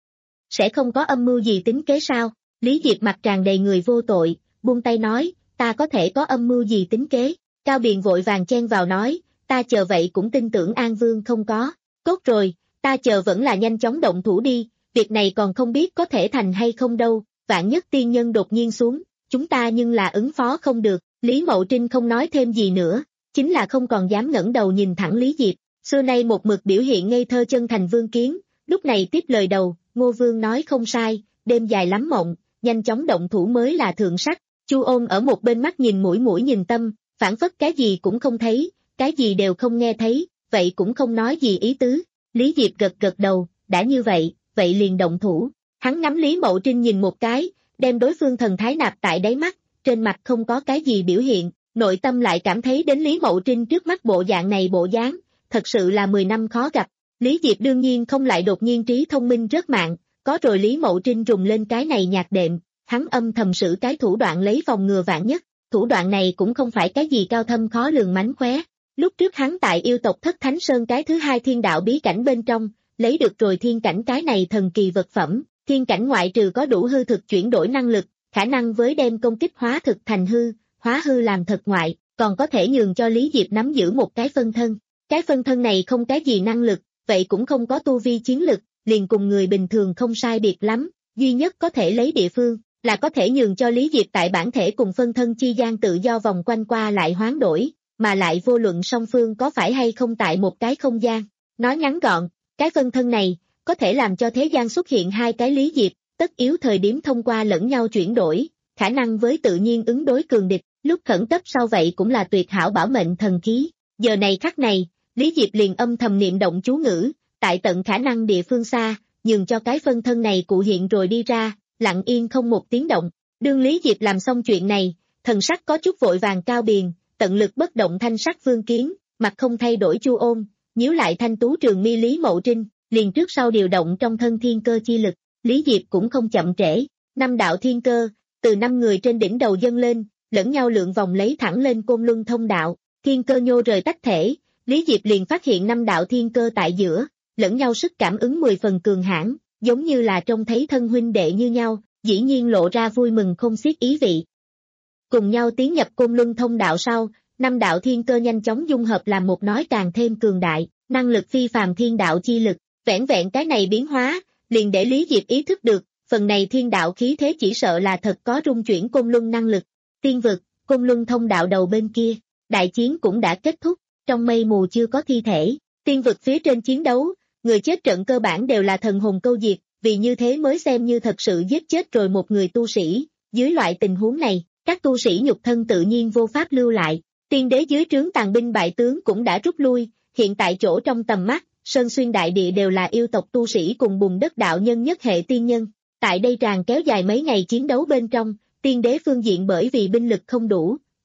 sẽ không có âm mưu gì tính kế sao? Lý Diệp mặt tràn đầy người vô tội, buông tay nói, ta có thể có âm mưu gì tính kế? Cao Biền vội vàng chen vào nói, ta chờ vậy cũng tin tưởng An Vương không có. Tốt rồi, ta chờ vẫn là nhanh chóng động thủ đi, việc này còn không biết có thể thành hay không đâu, vạn nhất tiên nhân đột nhiên xuống, chúng ta nhưng là ứng phó không được. Lý Mậu Trinh không nói thêm gì nữa, chính là không còn dám ngẩng đầu nhìn thẳng Lý Diệp. Xưa nay một mực biểu hiện ngây thơ chân thành Vương Kiến, lúc này tiếp lời đầu, Ngô Vương nói không sai, đêm dài lắm mộng, nhanh chóng động thủ mới là thượng sách. Chu Ôn ở một bên mắt nhìn mũi mũi nhìn tâm, phản phất cái gì cũng không thấy, cái gì đều không nghe thấy, vậy cũng không nói gì ý tứ. Lý Diệp gật gật đầu, đã như vậy, vậy liền động thủ. Hắn ngắm Lý Mậu Trinh nhìn một cái, đem đối phương thần thái nạp tại đáy mắt, trên mặt không có cái gì biểu hiện, nội tâm lại cảm thấy đến Lý Mậu Trinh trước mắt bộ dạng này bộ dáng, thật sự là mười năm khó gặp. Lý Diệp đương nhiên không lại đột nhiên trí thông minh rớt mạng, có rồi Lý Mậu Trinh rùng lên cái này nhạc đệm, hắn âm thầm sử cái thủ đoạn lấy phòng ngừa vạn nhất, thủ đoạn này cũng không phải cái gì cao thâm khó lường mánh khóe. Lúc trước hắn tại yêu tộc Thất Thánh Sơn cái thứ hai thiên đạo bí cảnh bên trong, lấy được rồi thiên cảnh cái này thần kỳ vật phẩm, thiên cảnh ngoại trừ có đủ hư thực chuyển đổi năng lực, khả năng với đem công kích hóa thực thành hư, hóa hư làm thật ngoại, còn có thể nhường cho Lý Diệp nắm giữ một cái phân thân. Cái phân thân này không cái gì năng lực, vậy cũng không có tu vi chiến lực, liền cùng người bình thường không sai biệt lắm, duy nhất có thể lấy địa phương, là có thể nhường cho Lý Diệp tại bản thể cùng phân thân chi gian tự do vòng quanh qua lại hoán đổi, mà lại vô luận song phương có phải hay không tại một cái không gian. Nói ngắn gọn, cái phân thân này, có thể làm cho thế gian xuất hiện hai cái Lý Diệp, tất yếu thời điểm thông qua lẫn nhau chuyển đổi, khả năng với tự nhiên ứng đối cường địch, lúc khẩn cấp sau vậy cũng là tuyệt hảo bảo mệnh thần khí. Giờ này khắc này, Lý Diệp liền âm thầm niệm động chú ngữ, tại tận khả năng địa phương xa, nhường cho cái phân thân này cụ hiện rồi đi ra, lặng yên không một tiếng động. Đương Lý Diệp làm xong chuyện này, thần sắc có chút vội vàng Cao Biền, tận lực bất động thanh sắc Vương Kiến, mặt không thay đổi Chu Ôn, nhíu lại thanh tú trường mi Lý Mậu Trinh, liền trước sau điều động trong thân thiên cơ chi lực. Lý Diệp cũng không chậm trễ, năm đạo thiên cơ, từ năm người trên đỉnh đầu dâng lên, lẫn nhau lượn vòng lấy thẳng lên Côn Luân thông đạo, thiên cơ nhô rời tách thể, Lý Diệp liền phát hiện năm đạo thiên cơ tại giữa, lẫn nhau sức cảm ứng mười phần cường hãn, giống như là trông thấy thân huynh đệ như nhau, dĩ nhiên lộ ra vui mừng không xiết ý vị. Cùng nhau tiến nhập Côn Luân thông đạo sau, năm đạo thiên cơ nhanh chóng dung hợp làm một nói càng thêm cường đại, năng lực phi phàm thiên đạo chi lực, vẻn vẹn cái này biến hóa, liền để Lý Diệp ý thức được, phần này thiên đạo khí thế chỉ sợ là thật có rung chuyển Côn Luân năng lực. Tiên vực, Côn Luân thông đạo đầu bên kia, đại chiến cũng đã kết thúc, trong mây mù chưa có thi thể, tiên vực phía trên chiến đấu, người chết trận cơ bản đều là thần hồn câu diệt, vì như thế mới xem như thật sự giết chết rồi một người tu sĩ. Dưới loại tình huống này, các tu sĩ nhục thân tự nhiên vô pháp lưu lại, tiên đế dưới trướng tàn binh bại tướng cũng đã rút lui, hiện tại chỗ trong tầm mắt, sơn xuyên đại địa đều là yêu tộc tu sĩ cùng bùn đất đạo nhân nhất hệ tiên nhân. Tại đây tràn kéo dài mấy ngày chiến đấu bên trong, tiên đế phương diện bởi vì binh lực không đủ,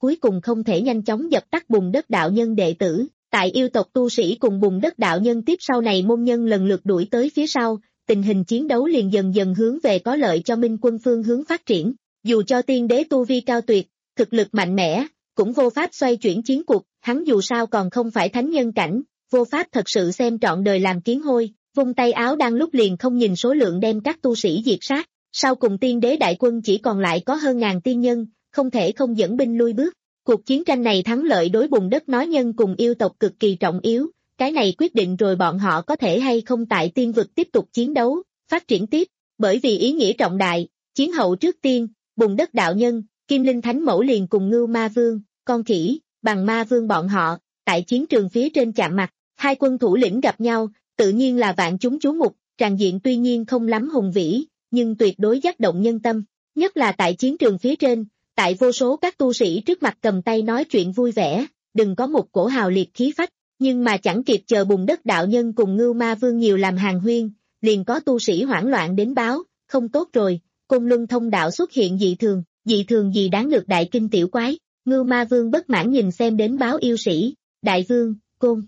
cuối cùng không thể nhanh chóng dập tắt Bùn Đất đạo nhân đệ tử. Tại yêu tộc tu sĩ cùng Bùn Đất đạo nhân tiếp sau này môn nhân lần lượt đuổi tới phía sau, tình hình chiến đấu liền dần dần hướng về có lợi cho Minh quân phương hướng phát triển. Dù cho tiên đế tu vi cao tuyệt, thực lực mạnh mẽ, cũng vô pháp xoay chuyển chiến cuộc, hắn dù sao còn không phải thánh nhân cảnh, vô pháp thật sự xem trọn đời làm kiến hôi, vung tay áo đang lúc liền không nhìn số lượng đem các tu sĩ diệt sát. Sau cùng tiên đế đại quân chỉ còn lại có hơn ngàn tiên nhân, không thể không dẫn binh lui bước. Cuộc chiến tranh này thắng lợi đối Bùn Đất nói nhân cùng yêu tộc cực kỳ trọng yếu, cái này quyết định rồi bọn họ có thể hay không tại tiên vực tiếp tục chiến đấu, phát triển tiếp, bởi vì ý nghĩa trọng đại, chiến hậu trước tiên, Bùn Đất đạo nhân, Kim Linh Thánh Mẫu liền cùng Ngưu Ma Vương, Con Khỉ, Bằng Ma Vương bọn họ, tại chiến trường phía trên chạm mặt, hai quân thủ lĩnh gặp nhau, tự nhiên là vạn chúng chú mục, tràng diện tuy nhiên không lắm hùng vĩ, nhưng tuyệt đối dắt động nhân tâm, nhất là tại chiến trường phía trên, tại vô số các tu sĩ trước mặt cầm tay nói chuyện vui vẻ, đừng có một cổ hào liệt khí phách, nhưng mà chẳng kịp chờ Bùn Đất đạo nhân cùng Ngưu Ma Vương nhiều làm hàng huyên, liền có tu sĩ hoảng loạn đến báo, không tốt rồi, Côn Luân thông đạo xuất hiện dị thường, dị thường gì đáng được đại kinh tiểu quái, Ngưu Ma Vương bất mãn nhìn xem đến báo yêu sĩ, đại vương, Côn,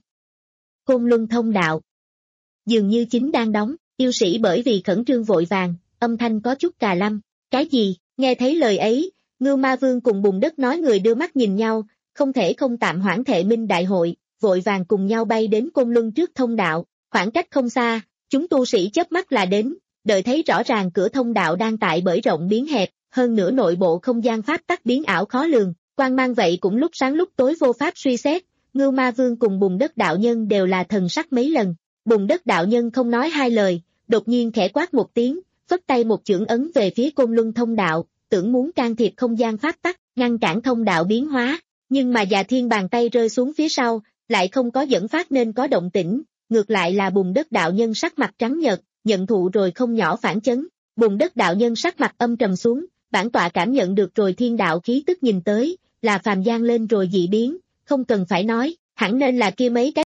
Côn Luân thông đạo, dường như chính đang đóng, yêu sĩ bởi vì khẩn trương vội vàng, âm thanh có chút cà lâm, cái gì, nghe thấy lời ấy, Ngưu Ma Vương cùng Bùn Đất nói người đưa mắt nhìn nhau, không thể không tạm hoãn thệ minh đại hội, vội vàng cùng nhau bay đến Côn Luân trước thông đạo, khoảng cách không xa, chúng tu sĩ chớp mắt là đến, đợi thấy rõ ràng cửa thông đạo đang tại bởi rộng biến hẹp, hơn nữa nội bộ không gian pháp tắc biến ảo khó lường, quang mang vậy cũng lúc sáng lúc tối vô pháp suy xét, Ngưu Ma Vương cùng Bùn Đất đạo nhân đều là thần sắc mấy lần, Bùn Đất đạo nhân không nói hai lời, đột nhiên khẽ quát một tiếng, phất tay một chưởng ấn về phía Côn Luân thông đạo, tưởng muốn can thiệp không gian pháp tắc, ngăn cản thông đạo biến hóa, nhưng mà Già Thiên bàn tay rơi xuống phía sau, lại không có dẫn phát nên có động tĩnh, ngược lại là Bùn Đất đạo nhân sắc mặt trắng nhợt, nhận thụ rồi không nhỏ phản chấn, Bùn Đất đạo nhân sắc mặt âm trầm xuống, bản tọa cảm nhận được rồi thiên đạo khí tức nhìn tới, là phàm gian lên rồi dị biến, không cần phải nói, hẳn nên là kia mấy cái.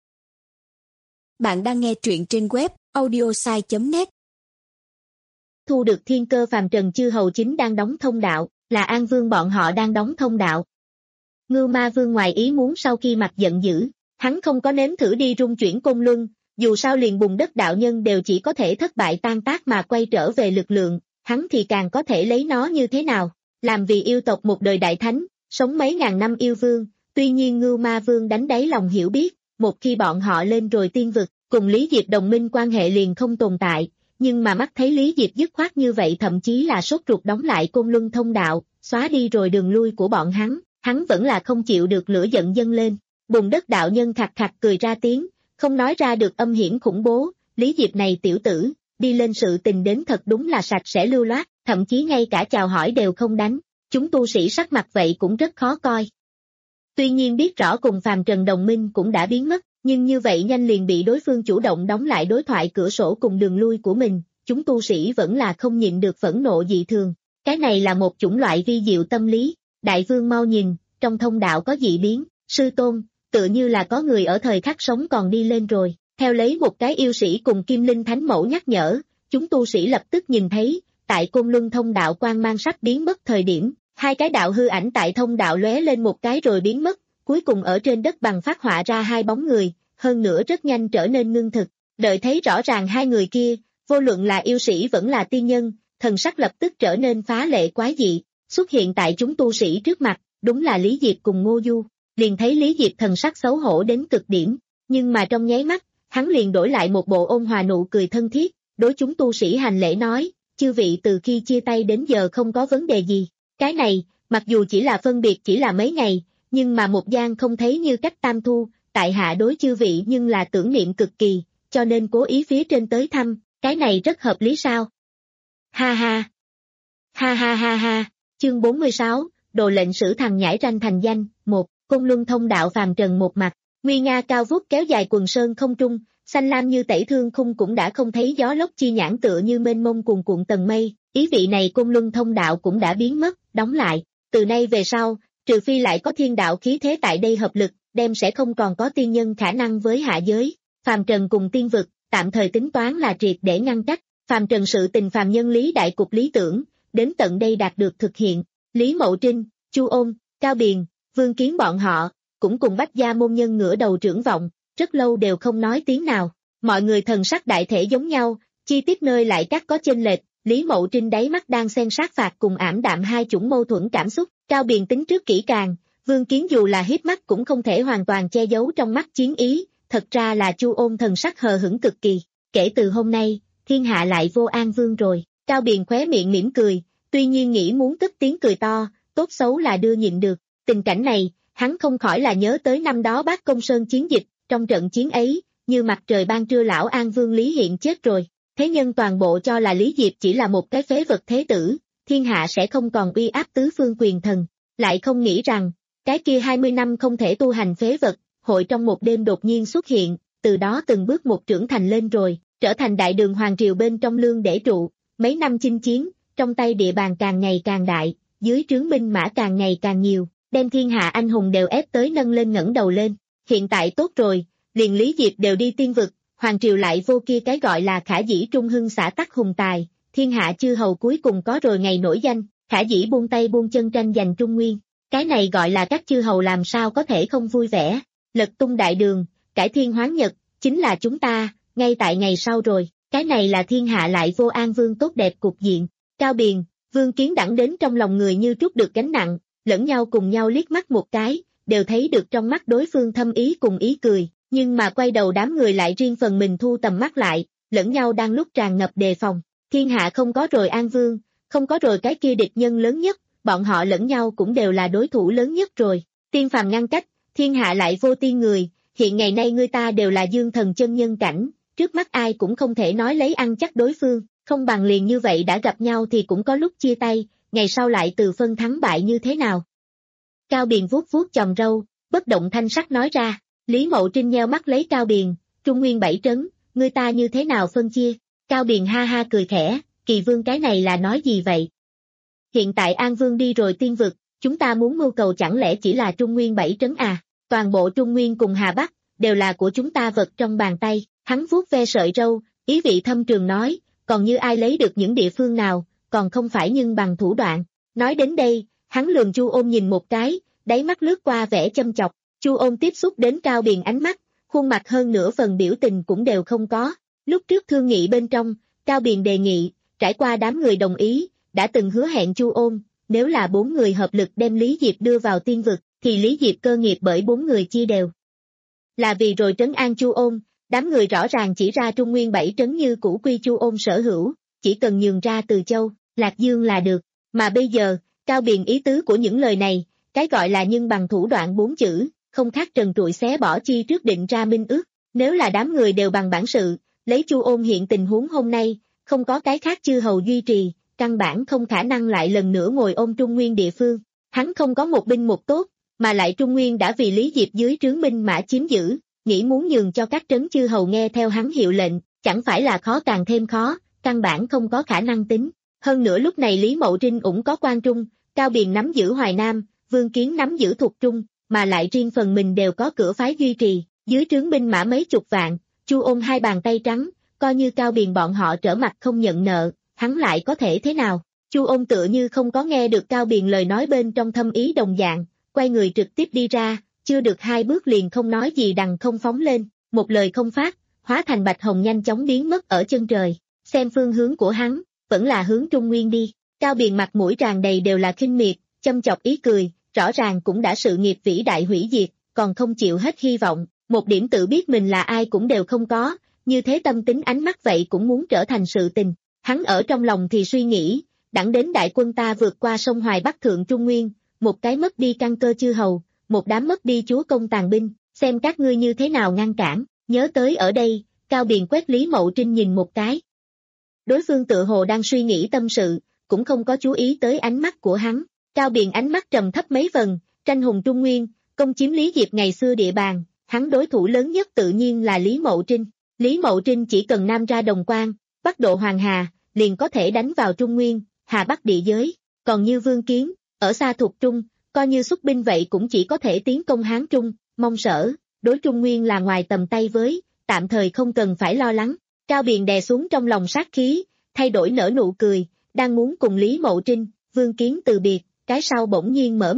Bạn đang nghe truyện trên web audiosai chấm net. Thu được thiên cơ phàm trần chư hầu chính đang đóng thông đạo, là An Vương bọn họ đang đóng thông đạo. Ngưu Ma Vương ngoài ý muốn sau khi mặt giận dữ, hắn không có nếm thử đi rung chuyển Côn Luân, dù sao liền Bùn Đất đạo nhân đều chỉ có thể thất bại tan tác mà quay trở về lực lượng, hắn thì càng có thể lấy nó như thế nào, làm vì yêu tộc một đời đại thánh, sống mấy ngàn năm yêu vương, tuy nhiên Ngưu Ma Vương đánh đáy lòng hiểu biết, một khi bọn họ lên rồi tiên vực, cùng Lý Diệp đồng minh quan hệ liền không tồn tại, nhưng mà mắt thấy Lý Diệp dứt khoát như vậy thậm chí là sốt ruột đóng lại Côn Luân thông đạo, xóa đi rồi đường lui của bọn hắn, hắn vẫn là không chịu được lửa giận dâng lên. Bùn Đất đạo nhân khạc khạc cười ra tiếng, không nói ra được âm hiểm khủng bố, Lý Diệp này tiểu tử, đi lên sự tình đến thật đúng là sạch sẽ lưu loát, thậm chí ngay cả chào hỏi đều không đánh, chúng tu sĩ sắc mặt vậy cũng rất khó coi. Tuy nhiên biết rõ cùng phàm trần đồng minh cũng đã biến mất, nhưng như vậy nhanh liền bị đối phương chủ động đóng lại đối thoại cửa sổ cùng đường lui của mình, chúng tu sĩ vẫn là không nhịn được phẫn nộ dị thường, cái này là một chủng loại vi diệu tâm lý, đại vương mau nhìn, trong thông đạo có dị biến, sư tôn, tựa như là có người ở thời khắc sống còn đi lên rồi, theo lấy một cái yêu sĩ cùng Kim Linh Thánh Mẫu nhắc nhở, chúng tu sĩ lập tức nhìn thấy, tại Côn Luân thông đạo quang mang sắp biến mất thời điểm, hai cái đạo hư ảnh tại thông đạo lóe lên một cái rồi biến mất, cuối cùng ở trên đất bằng phát họa ra hai bóng người, hơn nữa rất nhanh trở nên ngưng thực, đợi thấy rõ ràng hai người kia, vô luận là yêu sĩ vẫn là tiên nhân, thần sắc lập tức trở nên phá lệ quái dị, xuất hiện tại chúng tu sĩ trước mặt, đúng là Lý Diệp cùng Ngô Du, liền thấy Lý Diệp thần sắc xấu hổ đến cực điểm, nhưng mà trong nháy mắt, hắn liền đổi lại một bộ ôn hòa nụ cười thân thiết, đối chúng tu sĩ hành lễ nói, chư vị từ khi chia tay đến giờ không có vấn đề gì, cái này, mặc dù chỉ là phân biệt chỉ là mấy ngày, nhưng mà một gian không thấy như cách tam thu, tại hạ đối chư vị nhưng là tưởng niệm cực kỳ, cho nên cố ý phía trên tới thăm, cái này rất hợp lý sao? Ha ha! Ha ha ha ha! Chương bốn mươi sáu, đồ lệnh sử thằng nhãi ranh thành danh, một, Côn Luân thông đạo phàm trần một mặt, nguy nga cao vút kéo dài quần sơn không trung, xanh lam như tẩy thương khung cũng đã không thấy gió lốc chi nhãn tựa như mênh mông cuồn cuộn tầng mây, ý vị này Côn Luân thông đạo cũng đã biến mất, đóng lại, từ nay về sau, trừ phi lại có thiên đạo khí thế tại đây hợp lực, đem sẽ không còn có tiên nhân khả năng với hạ giới, phàm trần cùng tiên vực, tạm thời tính toán là triệt để ngăn cách, phàm trần sự tình phàm nhân lý đại cục lý tưởng, đến tận đây đạt được thực hiện, Lý Mậu Trinh, Chu Ôn, Cao Biền, Vương Kiến bọn họ, cũng cùng Bách gia môn nhân ngửa đầu trưởng vọng, rất lâu đều không nói tiếng nào. Mọi người thần sắc đại thể giống nhau, chi tiết nơi lại các có chênh lệch, Lý Mậu Trinh đáy mắt đang xen sát phạt cùng ảm đạm hai chủng mâu thuẫn cảm xúc. Cao Biền tính trước kỹ càng, Vương Kiến dù là hiếp mắt cũng không thể hoàn toàn che giấu trong mắt chiến ý, thật ra là Chu Ôn thần sắc hờ hững cực kỳ. Kể từ hôm nay, thiên hạ lại vô An Vương rồi. Cao Biền khóe miệng mỉm cười, tuy nhiên nghĩ muốn cất tiếng cười to, tốt xấu là đưa nhịn được. Tình cảnh này, hắn không khỏi là nhớ tới năm đó Bác Công Sơn chiến dịch, trong trận chiến ấy, như mặt trời ban trưa lão An Vương Lý Hiện chết rồi. Thế nhân toàn bộ cho là Lý Diệp chỉ là một cái phế vật thế tử, thiên hạ sẽ không còn uy áp tứ phương quyền thần, lại không nghĩ rằng, cái kia hai mươi năm không thể tu hành phế vật, hội trong một đêm đột nhiên xuất hiện, từ đó từng bước một trưởng thành lên rồi, trở thành đại đường hoàng triều bên trong lương để trụ, mấy năm chinh chiến, trong tay địa bàn càng ngày càng đại, dưới trướng binh mã càng ngày càng nhiều, đem thiên hạ anh hùng đều ép tới nâng lên ngẩng đầu lên, hiện tại tốt rồi, liền Lý Diệp đều đi tiên vực, hoàng triều lại vô kia cái gọi là khả dĩ trung hưng xã tắc hùng tài, thiên hạ chư hầu cuối cùng có rồi ngày nổi danh, khả dĩ buông tay buông chân tranh giành Trung Nguyên, cái này gọi là các chư hầu làm sao có thể không vui vẻ, lật tung đại đường, cải thiên hoán nhật, chính là chúng ta, ngay tại ngày sau rồi, cái này là thiên hạ lại vô An Vương tốt đẹp cục diện. Cao Biền, Vương Kiến đẳng đến trong lòng người như trút được gánh nặng, lẫn nhau cùng nhau liếc mắt một cái, đều thấy được trong mắt đối phương thâm ý cùng ý cười, nhưng mà quay đầu đám người lại riêng phần mình thu tầm mắt lại, lẫn nhau đang lúc tràn ngập đề phòng. Thiên hạ không có rồi An Vương, không có rồi cái kia địch nhân lớn nhất, bọn họ lẫn nhau cũng đều là đối thủ lớn nhất rồi. Tiên phàm ngăn cách, thiên hạ lại vô tiên người, hiện ngày nay người ta đều là dương thần chân nhân cảnh, trước mắt ai cũng không thể nói lấy ăn chắc đối phương, không bằng liền như vậy đã gặp nhau thì cũng có lúc chia tay, ngày sau lại từ phân thắng bại như thế nào. Cao Biền vuốt vuốt chòm râu, bất động thanh sắc nói ra, Lý Mậu Trinh nheo mắt lấy Cao Biền, Trung Nguyên bảy trấn, người ta như thế nào phân chia, Cao Biền ha ha cười khẽ, Kỳ Vương cái này là nói gì vậy? Hiện tại An Vương đi rồi tiên vực, chúng ta muốn mưu cầu chẳng lẽ chỉ là Trung Nguyên bảy trấn à, toàn bộ Trung Nguyên cùng Hà Bắc, đều là của chúng ta vật trong bàn tay, hắn vuốt ve sợi râu, ý vị thâm trường nói, còn như ai lấy được những địa phương nào, còn không phải nhưng bằng thủ đoạn. Nói đến đây, hắn lườm Chu Ôn nhìn một cái, đáy mắt lướt qua vẻ châm chọc, Chu Ôn tiếp xúc đến Cao Biền ánh mắt, khuôn mặt hơn nửa phần biểu tình cũng đều không có. Lúc trước thương nghị bên trong, Cao Biền đề nghị, trải qua đám người đồng ý, đã từng hứa hẹn Chu Ôn, nếu là bốn người hợp lực đem Lý Diệp đưa vào tiên vực, thì Lý Diệp cơ nghiệp bởi bốn người chia đều. Là vì rồi trấn an Chu Ôn, đám người rõ ràng chỉ ra Trung Nguyên bảy trấn như cũ quy Chu Ôn sở hữu, chỉ cần nhường ra Từ Châu, Lạc Dương là được. Mà bây giờ, Cao Biền ý tứ của những lời này, cái gọi là nhưng bằng thủ đoạn bốn chữ, không khác trần trụi xé bỏ chi trước định ra minh ước. Nếu là đám người đều bằng bản sự, lấy Chu Ôn hiện tình huống hôm nay, không có cái khác chư hầu duy trì, căn bản không khả năng lại lần nữa ngồi ôm Trung Nguyên địa phương. Hắn không có một binh một tốt, mà lại Trung Nguyên đã vì Lý Diệp dưới trướng binh mã chiếm giữ, nghĩ muốn nhường cho các trấn chư hầu nghe theo hắn hiệu lệnh, chẳng phải là khó càng thêm khó, căn bản không có khả năng tính. Hơn nữa lúc này Lý Mậu Trinh cũng có Quan Trung, Cao Biền nắm giữ Hoài Nam, Vương Kiến nắm giữ Thục Trung, mà lại riêng phần mình đều có cửa phái duy trì, dưới trướng binh mã mấy chục vạn, Chu Ôn hai bàn tay trắng, coi như Cao Biền bọn họ trở mặt không nhận nợ, hắn lại có thể thế nào? Chu Ôn tựa như không có nghe được Cao Biền lời nói bên trong thâm ý đồng dạng, quay người trực tiếp đi ra, chưa được hai bước liền không nói gì đằng không phóng lên, một lời không phát, hóa thành bạch hồng nhanh chóng biến mất ở chân trời, xem phương hướng của hắn, vẫn là hướng Trung Nguyên đi. Cao Biền mặt mũi tràn đầy đều là khinh miệt, châm chọc ý cười, rõ ràng cũng đã sự nghiệp vĩ đại hủy diệt, còn không chịu hết hy vọng, một điểm tự biết mình là ai cũng đều không có, như thế tâm tính ánh mắt vậy cũng muốn trở thành sự tình. Hắn ở trong lòng thì suy nghĩ, đẳng đến đại quân ta vượt qua sông Hoài Bắc thượng Trung Nguyên, một cái mất đi căn cơ chư hầu, một đám mất đi chúa công tàn binh, xem các ngươi như thế nào ngăn cản. Nhớ tới ở đây, Cao Biền quét Lý Mậu Trinh nhìn một cái. Đối phương tự hồ đang suy nghĩ tâm sự, cũng không có chú ý tới ánh mắt của hắn. Cao Biền ánh mắt trầm thấp mấy phần, tranh hùng Trung Nguyên, công chiếm Lý Diệp ngày xưa địa bàn, hắn đối thủ lớn nhất tự nhiên là Lý Mậu Trinh. Lý Mậu Trinh chỉ cần nam ra Đồng Quan, bắc độ Hoàng Hà, liền có thể đánh vào Trung Nguyên, Hà Bắc địa giới. Còn như Vương Kiến, ở xa Thục Trung, coi như xuất binh vậy cũng chỉ có thể tiến công Hán Trung, Mông Sở, đối Trung Nguyên là ngoài tầm tay với, tạm thời không cần phải lo lắng. Cao Biền đè xuống trong lòng sát khí, thay đổi nở nụ cười, đang muốn cùng Lý Mậu Trinh, Vương Kiến từ biệt, cái sau bỗng nhiên mở miệng,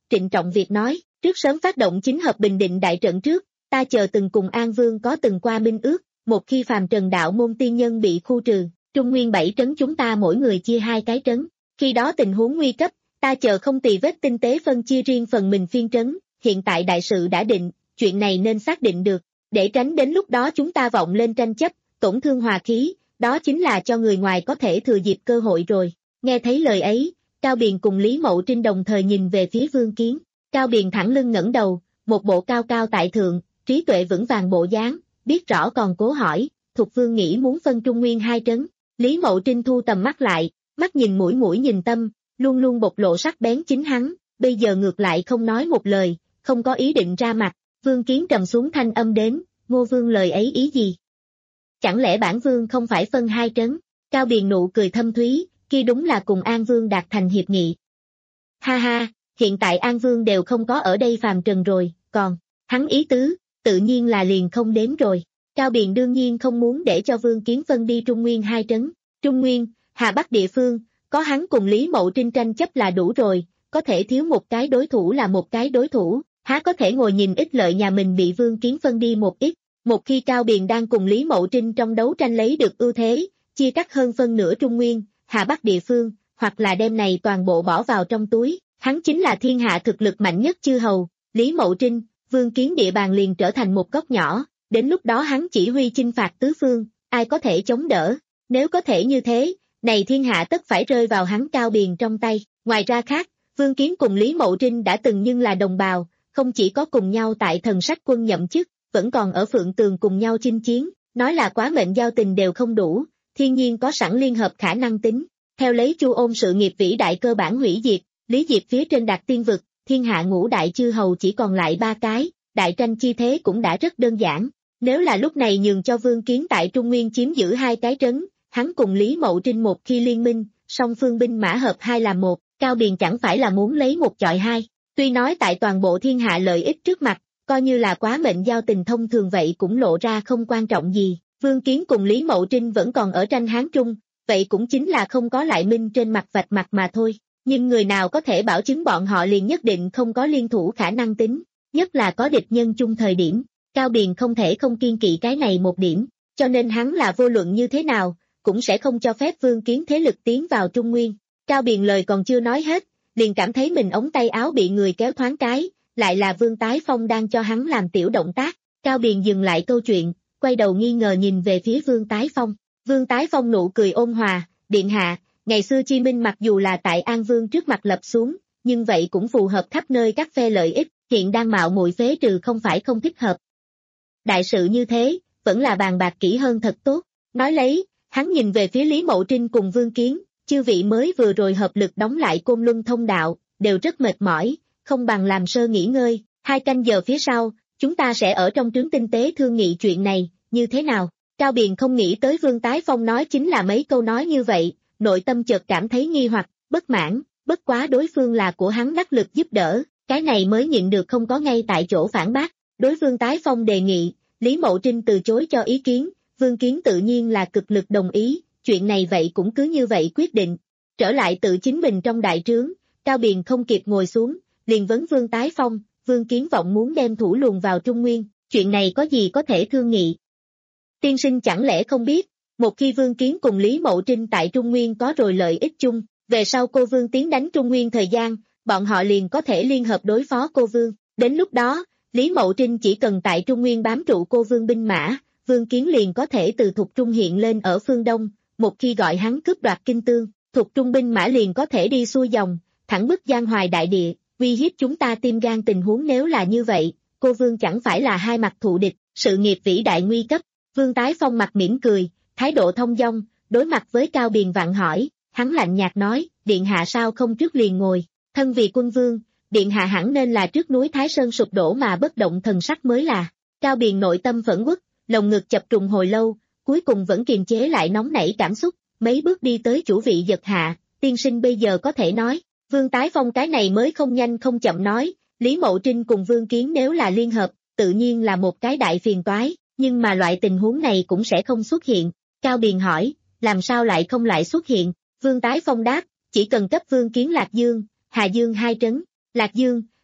trịnh trọng việc nói, trước sớm phát động chính hợp bình định đại trận trước, ta chờ từng cùng An Vương có từng qua minh ước, một khi phàm trần đạo môn tiên nhân bị khu trừ, Trung Nguyên bảy trấn chúng ta mỗi người chia hai cái trấn, khi đó tình huống nguy cấp, ta chờ không tì vết tinh tế phân chia riêng phần mình phiên trấn, hiện tại đại sự đã định, chuyện này nên xác định được, để tránh đến lúc đó chúng ta vọng lên tranh chấp, tổn thương hòa khí, đó chính là cho người ngoài có thể thừa dịp cơ hội rồi. Nghe thấy lời ấy, Cao Biền cùng Lý Mậu Trinh đồng thời nhìn về phía Vương Kiến, Cao Biền thẳng lưng ngẩng đầu, một bộ cao cao tại thượng, trí tuệ vững vàng bộ dáng, biết rõ còn cố hỏi, Thục Vương nghĩ muốn phân Trung Nguyên hai trấn, Lý Mậu Trinh thu tầm mắt lại, mắt nhìn mũi mũi nhìn tâm, luôn luôn bộc lộ sắc bén chính hắn, bây giờ ngược lại không nói một lời, không có ý định ra mặt, Vương Kiến trầm xuống thanh âm đến, Ngô Vương lời ấy ý gì? Chẳng lẽ bản Vương không phải phân hai trấn? Cao Biền nụ cười thâm thúy, kia đúng là cùng An Vương đạt thành hiệp nghị. Ha ha, hiện tại An Vương đều không có ở đây phàm trần rồi, còn, hắn ý tứ, tự nhiên là liền không đến rồi. Cao Biền đương nhiên không muốn để cho Vương Kiến phân đi Trung Nguyên hai trấn. Trung Nguyên, Hà Bắc địa phương, có hắn cùng Lý Mậu Trinh tranh chấp là đủ rồi, có thể thiếu một cái đối thủ là một cái đối thủ, há có thể ngồi nhìn ích lợi nhà mình bị Vương Kiến phân đi một ít. Một khi Cao Biền đang cùng Lý Mậu Trinh trong đấu tranh lấy được ưu thế, chia cắt hơn phân nửa Trung Nguyên, Hà Bắc địa phương, hoặc là đem này toàn bộ bỏ vào trong túi, hắn chính là thiên hạ thực lực mạnh nhất chư hầu, Lý Mậu Trinh, Vương Kiến địa bàn liền trở thành một góc nhỏ, đến lúc đó hắn chỉ huy chinh phạt tứ phương, ai có thể chống đỡ, nếu có thể như thế, này thiên hạ tất phải rơi vào hắn Cao Biền trong tay, ngoài ra khác, Vương Kiến cùng Lý Mậu Trinh đã từng nhưng là đồng bào, không chỉ có cùng nhau tại Thần Sách Quân nhậm chức, vẫn còn ở Phượng Tường cùng nhau chinh chiến, nói là quá mệnh giao tình đều không đủ, thiên nhiên có sẵn liên hợp khả năng tính. Theo lấy Chu Ôn sự nghiệp vĩ đại cơ bản hủy diệt, Lý Diệp phía trên đạt tiên vực, thiên hạ ngũ đại chư hầu chỉ còn lại ba cái, đại tranh chi thế cũng đã rất đơn giản. Nếu là lúc này nhường cho Vương Kiến tại Trung Nguyên chiếm giữ hai cái trấn, hắn cùng Lý Mậu Trinh một khi liên minh, song phương binh mã hợp hai làm một, Cao Biền chẳng phải là muốn lấy một chọi hai. Tuy nói tại toàn bộ thiên hạ lợi ích trước mặt, coi như là quá mệnh giao tình thông thường vậy cũng lộ ra không quan trọng gì. Vương Kiến cùng Lý Mậu Trinh vẫn còn ở tranh Hán Trung, vậy cũng chính là không có lại minh trên mặt vạch mặt mà thôi. Nhưng người nào có thể bảo chứng bọn họ liền nhất định không có liên thủ khả năng tính, nhất là có địch nhân chung thời điểm. Cao Biền không thể không kiên kỵ cái này một điểm, cho nên hắn là vô luận như thế nào, cũng sẽ không cho phép Vương Kiến thế lực tiến vào Trung Nguyên. Cao Biền lời còn chưa nói hết, liền cảm thấy mình ống tay áo bị người kéo thoáng cái, lại là Vương Tái Phong đang cho hắn làm tiểu động tác. Cao Biền dừng lại câu chuyện, quay đầu nghi ngờ nhìn về phía Vương Tái Phong. Vương Tái Phong nụ cười ôn hòa, điện hạ, ngày xưa Chi Minh mặc dù là tại An Vương trước mặt lập xuống, nhưng vậy cũng phù hợp khắp nơi các phe lợi ích, hiện đang mạo muội phế trừ không phải không thích hợp. Đại sự như thế, vẫn là bàn bạc kỹ hơn thật tốt. Nói lấy, hắn nhìn về phía Lý Mậu Trinh cùng Vương Kiến, chư vị mới vừa rồi hợp lực đóng lại Côn Luân thông đạo, đều rất mệt mỏi, không bằng làm sơ nghỉ ngơi, hai canh giờ phía sau, chúng ta sẽ ở trong trướng tinh tế thương nghị chuyện này, như thế nào? Cao Biền không nghĩ tới Vương Tái Phong nói chính là mấy câu nói như vậy, nội tâm chợt cảm thấy nghi hoặc, bất mãn, bất quá đối phương là của hắn đắc lực giúp đỡ, cái này mới nhịn được không có ngay tại chỗ phản bác. Đối Vương Tái Phong đề nghị, Lý Mậu Trinh từ chối cho ý kiến, Vương Kiến tự nhiên là cực lực đồng ý, chuyện này vậy cũng cứ như vậy quyết định. Trở lại tự chính mình trong đại trướng, Cao Biền không kịp ngồi xuống, liền vấn Vương Tái Phong, Vương Kiến vọng muốn đem thủ luồn vào Trung Nguyên, chuyện này có gì có thể thương nghị? Tiên sinh chẳng lẽ không biết, một khi Vương Kiến cùng Lý Mậu Trinh tại Trung Nguyên có rồi lợi ích chung, về sau cô Vương tiến đánh Trung Nguyên thời gian, bọn họ liền có thể liên hợp đối phó cô Vương, đến lúc đó, Lý Mậu Trinh chỉ cần tại Trung Nguyên bám trụ cô Vương binh mã, Vương Kiến liền có thể từ Thục Trung hiện lên ở phương Đông, một khi gọi hắn cướp đoạt Kinh Tương, Thục Trung binh mã liền có thể đi xuôi dòng, thẳng bức Giang Hoài đại địa, uy hiếp chúng ta tim gan tình huống. Nếu là như vậy, cô Vương chẳng phải là hai mặt thù địch, sự nghiệp vĩ đại nguy cấp. Vương Tái Phong mặt mỉm cười, thái độ thông dong, đối mặt với Cao Biền vặn hỏi, hắn lạnh nhạt nói, điện hạ sao không trước liền ngồi, thân vì quân vương, điện hạ hẳn nên là trước núi Thái Sơn sụp đổ mà bất động thần sắc mới là. Cao Biền nội tâm phẫn uất, lồng ngực chập trùng hồi lâu, cuối cùng vẫn kiềm chế lại nóng nảy cảm xúc, mấy bước đi tới chủ vị giật hạ, tiên sinh bây giờ có thể nói. Vương Tái Phong cái này mới không nhanh không chậm nói, Lý Mậu Trinh cùng Vương Kiến nếu là liên hợp, tự nhiên là một cái đại phiền toái, nhưng mà loại tình huống này cũng sẽ không xuất hiện. Cao Biền hỏi, làm sao lại không lại xuất hiện? Vương Tái Phong đáp, chỉ cần cấp Vương Kiến Lạc Dương, Hà Dương hai trấn. Lạc Dương,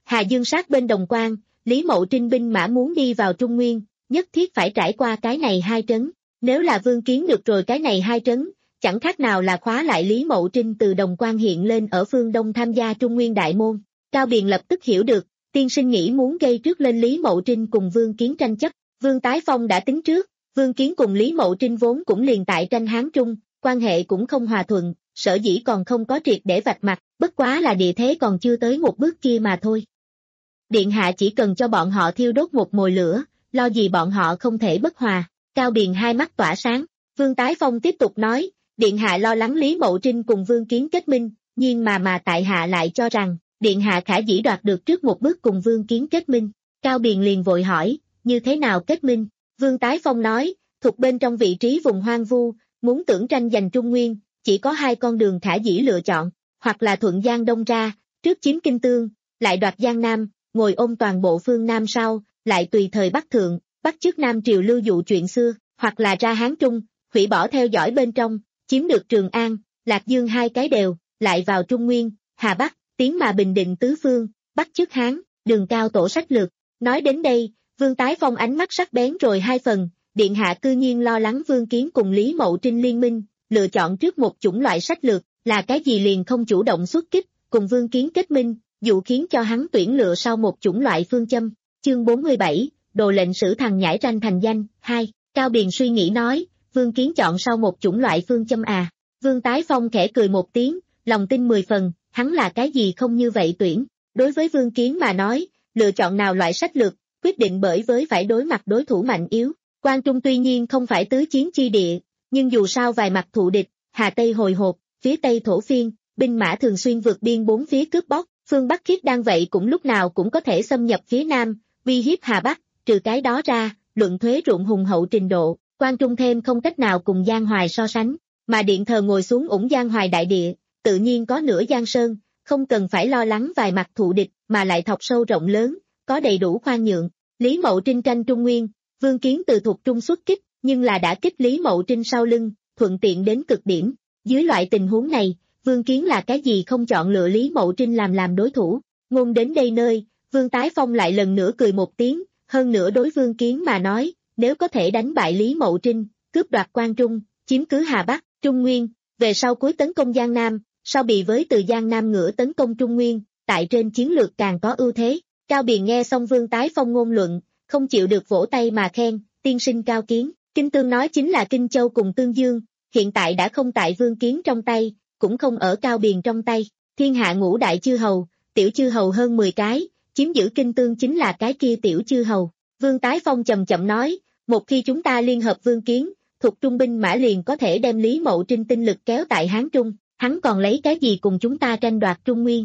Hà Dương sát bên Đồng Quan, Lý Mậu Trinh binh mã muốn đi vào Trung Nguyên, nhất thiết phải trải qua cái này hai trấn. Nếu là Vương Kiến được rồi cái này hai trấn, chẳng khác nào là khóa lại Lý Mậu Trinh từ Đồng Quan hiện lên ở phương Đông tham gia Trung Nguyên đại môn. Cao Biền lập tức hiểu được, tiên sinh nghĩ muốn gây trước lên Lý Mậu Trinh cùng Vương Kiến tranh chấp. Vương Tái Phong đã tính trước, Vương Kiến cùng Lý Mậu Trinh vốn cũng liền tại tranh Hán Trung, quan hệ cũng không hòa thuận, sở dĩ còn không có triệt để vạch mặt, bất quá là địa thế còn chưa tới một bước kia mà thôi. Điện hạ chỉ cần cho bọn họ thiêu đốt một mồi lửa, lo gì bọn họ không thể bất hòa. Cao Biền hai mắt tỏa sáng, Vương Tái Phong tiếp tục nói, điện hạ lo lắng Lý Mậu Trinh cùng Vương Kiến kết minh, nhưng mà mà tại hạ lại cho rằng, điện hạ khả dĩ đoạt được trước một bước cùng Vương Kiến kết minh. Cao Biền liền vội hỏi, như thế nào kết minh? Vương Tái Phong nói, thuộc bên trong vị trí vùng hoang vu, muốn tưởng tranh giành Trung Nguyên, chỉ có hai con đường khả dĩ lựa chọn, hoặc là thuận Giang Đông ra, trước chiếm Kinh Tương, lại đoạt Giang Nam, ngồi ôm toàn bộ phương Nam sau, lại tùy thời bắt thượng, bắt chước Nam Triều lưu dụ chuyện xưa, hoặc là ra Hán Trung, hủy bỏ theo dõi bên trong, chiếm được Trường An, Lạc Dương hai cái đều, lại vào Trung Nguyên, Hà Bắc, tiến mà bình định tứ phương, bắt chước Hán, đường cao tổ sách lược. Nói đến đây, Vương Tái Phong ánh mắt sắc bén rồi hai phần, điện hạ cư nhiên lo lắng Vương Kiến cùng Lý Mậu Trinh liên minh, lựa chọn trước một chủng loại sách lược, là cái gì liền không chủ động xuất kích, cùng Vương Kiến kết minh, dụ khiến cho hắn tuyển lựa sau một chủng loại phương châm. Chương bốn mươi bảy, đồ lệnh sử thằng nhãi ranh thành danh. Hai. Cao Biền suy nghĩ nói, Vương Kiến chọn sau một chủng loại phương châm à. Vương Tái Phong khẽ cười một tiếng, lòng tin mười phần, hắn là cái gì không như vậy tuyển. Đối với Vương Kiến mà nói, lựa chọn nào loại sách lược, quyết định bởi với phải đối mặt đối thủ mạnh yếu. Quan Trung tuy nhiên không phải tứ chiến chi địa, nhưng dù sao vài mặt thù địch, Hà Tây hồi hộp, phía Tây thổ phiên, binh mã thường xuyên vượt biên bốn phía cướp bóc, phương Bắc Khiết Đan vậy cũng lúc nào cũng có thể xâm nhập phía Nam, uy hiếp Hà Bắc, trừ cái đó ra, luận thuế ruộng hùng hậu trình độ, Quan Trung thêm không cách nào cùng Giang Hoài so sánh, mà điện thờ ngồi xuống ủng Giang Hoài đại địa, tự nhiên có nửa Giang Sơn, không cần phải lo lắng vài mặt thù địch mà lại thọc sâu rộng lớn, có đầy đủ khoan nhượng. Lý Mậu Trinh tranh Trung Nguyên, Vương Kiến từ thuộc Trung xuất kích, nhưng là đã kích Lý Mậu Trinh sau lưng, thuận tiện đến cực điểm. Dưới loại tình huống này, Vương Kiến là cái gì không chọn lựa Lý Mậu Trinh làm làm đối thủ. Ngôn đến đây nơi, Vương Tái Phong lại lần nữa cười một tiếng, hơn nữa đối Vương Kiến mà nói, nếu có thể đánh bại Lý Mậu Trinh, cướp đoạt Quan Trung, chiếm cứ Hà Bắc, Trung Nguyên, về sau cuối tấn công Giang Nam, sau bị với từ Giang Nam ngửa tấn công Trung Nguyên, tại trên chiến lược càng có ưu thế. Cao Biền nghe xong Vương Tái Phong ngôn luận, không chịu được vỗ tay mà khen, tiên sinh cao kiến. Kinh Tương nói chính là Kinh Châu cùng Tương Dương, hiện tại đã không tại Vương Kiến trong tay, cũng không ở Cao Biền trong tay. Thiên hạ ngũ đại chư hầu, tiểu chư hầu hơn mười cái, chiếm giữ Kinh Tương chính là cái kia tiểu chư hầu. Vương Tái Phong chậm chậm nói, một khi chúng ta liên hợp Vương Kiến, thuộc trung binh mã liền có thể đem Lý Mậu Trinh tinh lực kéo tại Hán Trung, hắn còn lấy cái gì cùng chúng ta tranh đoạt Trung Nguyên.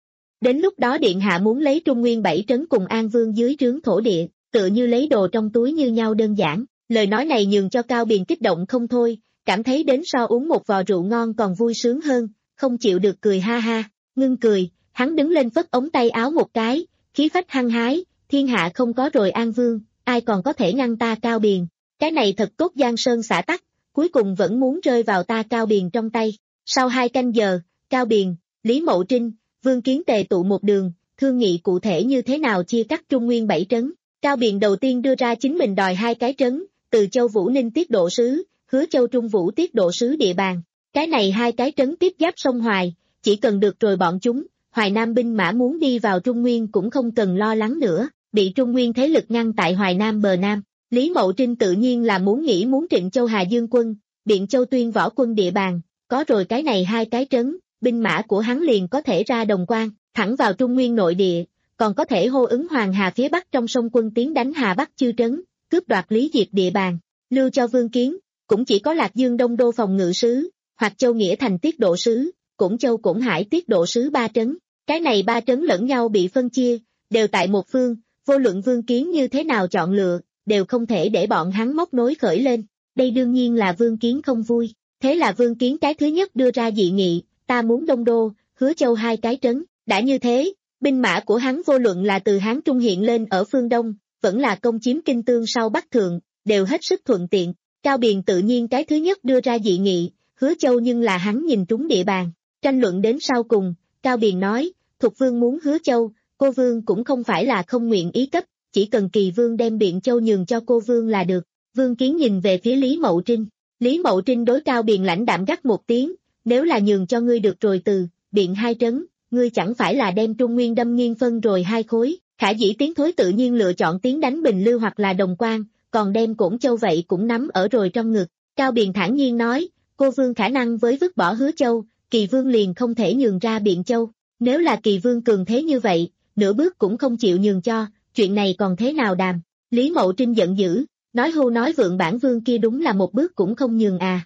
Đến lúc đó điện hạ muốn lấy Trung Nguyên bảy trấn cùng An Vương dưới trướng thổ địa, tựa như lấy đồ trong túi như nhau đơn giản. Lời nói này nhường cho Cao Biền kích động không thôi, cảm thấy đến so uống một vò rượu ngon còn vui sướng hơn, không chịu được cười ha ha, ngưng cười, hắn đứng lên phất ống tay áo một cái, khí phách hăng hái, thiên hạ không có rồi An Vương, ai còn có thể ngăn ta Cao Biền, cái này thật tốt Giang Sơn xã tắc, cuối cùng vẫn muốn rơi vào ta Cao Biền trong tay. Sau hai canh giờ, Cao Biền, Lý Mậu Trinh, Vương Kiến tề tụ một đường, thương nghị cụ thể như thế nào chia cắt Trung Nguyên bảy trấn. Cao Biền đầu tiên đưa ra chính mình đòi hai cái trấn, Từ Châu Vũ Ninh tiết độ sứ, Hứa Châu Trung Vũ tiết độ sứ địa bàn. Cái này hai cái trấn tiếp giáp sông Hoài, chỉ cần được rồi bọn chúng, Hoài Nam binh mã muốn đi vào Trung Nguyên cũng không cần lo lắng nữa, bị Trung Nguyên thế lực ngăn tại Hoài Nam bờ Nam. Lý Mậu Trinh tự nhiên là muốn nghĩ muốn Trịnh Châu Hà Dương quân, Biện Châu Tuyên võ quân địa bàn, có rồi cái này hai cái trấn, binh mã của hắn liền có thể ra Đồng Quan, thẳng vào Trung Nguyên nội địa, còn có thể hô ứng Hoàng Hà phía Bắc trong sông quân tiến đánh Hà Bắc chư trấn, cướp đoạt Lý Diệp địa bàn, lưu cho Vương Kiến, cũng chỉ có Lạc Dương Đông Đô phòng ngự sứ, hoặc Châu Nghĩa Thành tiết độ sứ, Cổn Châu Cổn Hải tiết độ sứ ba trấn, cái này ba trấn lẫn nhau bị phân chia, đều tại một phương, vô luận Vương Kiến như thế nào chọn lựa, đều không thể để bọn hắn móc nối khởi lên, đây đương nhiên là Vương Kiến không vui, thế là Vương Kiến cái thứ nhất đưa ra dị nghị, ta muốn Đông Đô, Hứa Châu hai cái trấn, đã như thế, binh mã của hắn vô luận là từ Hán Trung hiện lên ở phương Đông, vẫn là công chiếm Kinh Tương sau Bắc Thượng, đều hết sức thuận tiện. Cao Biền tự nhiên cái thứ nhất đưa ra dị nghị, Hứa Châu nhưng là hắn nhìn trúng địa bàn. Tranh luận đến sau cùng, Cao Biền nói, Thục Vương muốn Hứa Châu, cô Vương cũng không phải là không nguyện ý cấp, chỉ cần Kỳ Vương đem Biện Châu nhường cho cô Vương là được. Vương Kiến nhìn về phía Lý Mậu Trinh. Lý Mậu Trinh đối Cao Biền lãnh đạm gắt một tiếng, nếu là nhường cho ngươi được rồi từ, Biện hai trấn, ngươi chẳng phải là đem Trung Nguyên đâm nghiêng phân rồi hai khối. Khả dĩ Tiến Thối tự nhiên lựa chọn tiến đánh Bình Lưu hoặc là Đồng Quan, còn đem Cổn Châu vậy cũng nắm ở rồi trong ngực. Cao Biền thản nhiên nói, cô Vương khả năng với vứt bỏ Hứa Châu, Kỳ Vương liền không thể nhường ra Biện Châu. Nếu là Kỳ Vương cường thế như vậy, nửa bước cũng không chịu nhường cho, chuyện này còn thế nào đàm. Lý Mậu Trinh giận dữ, nói hưu nói vượng bản Vương kia đúng là một bước cũng không nhường à.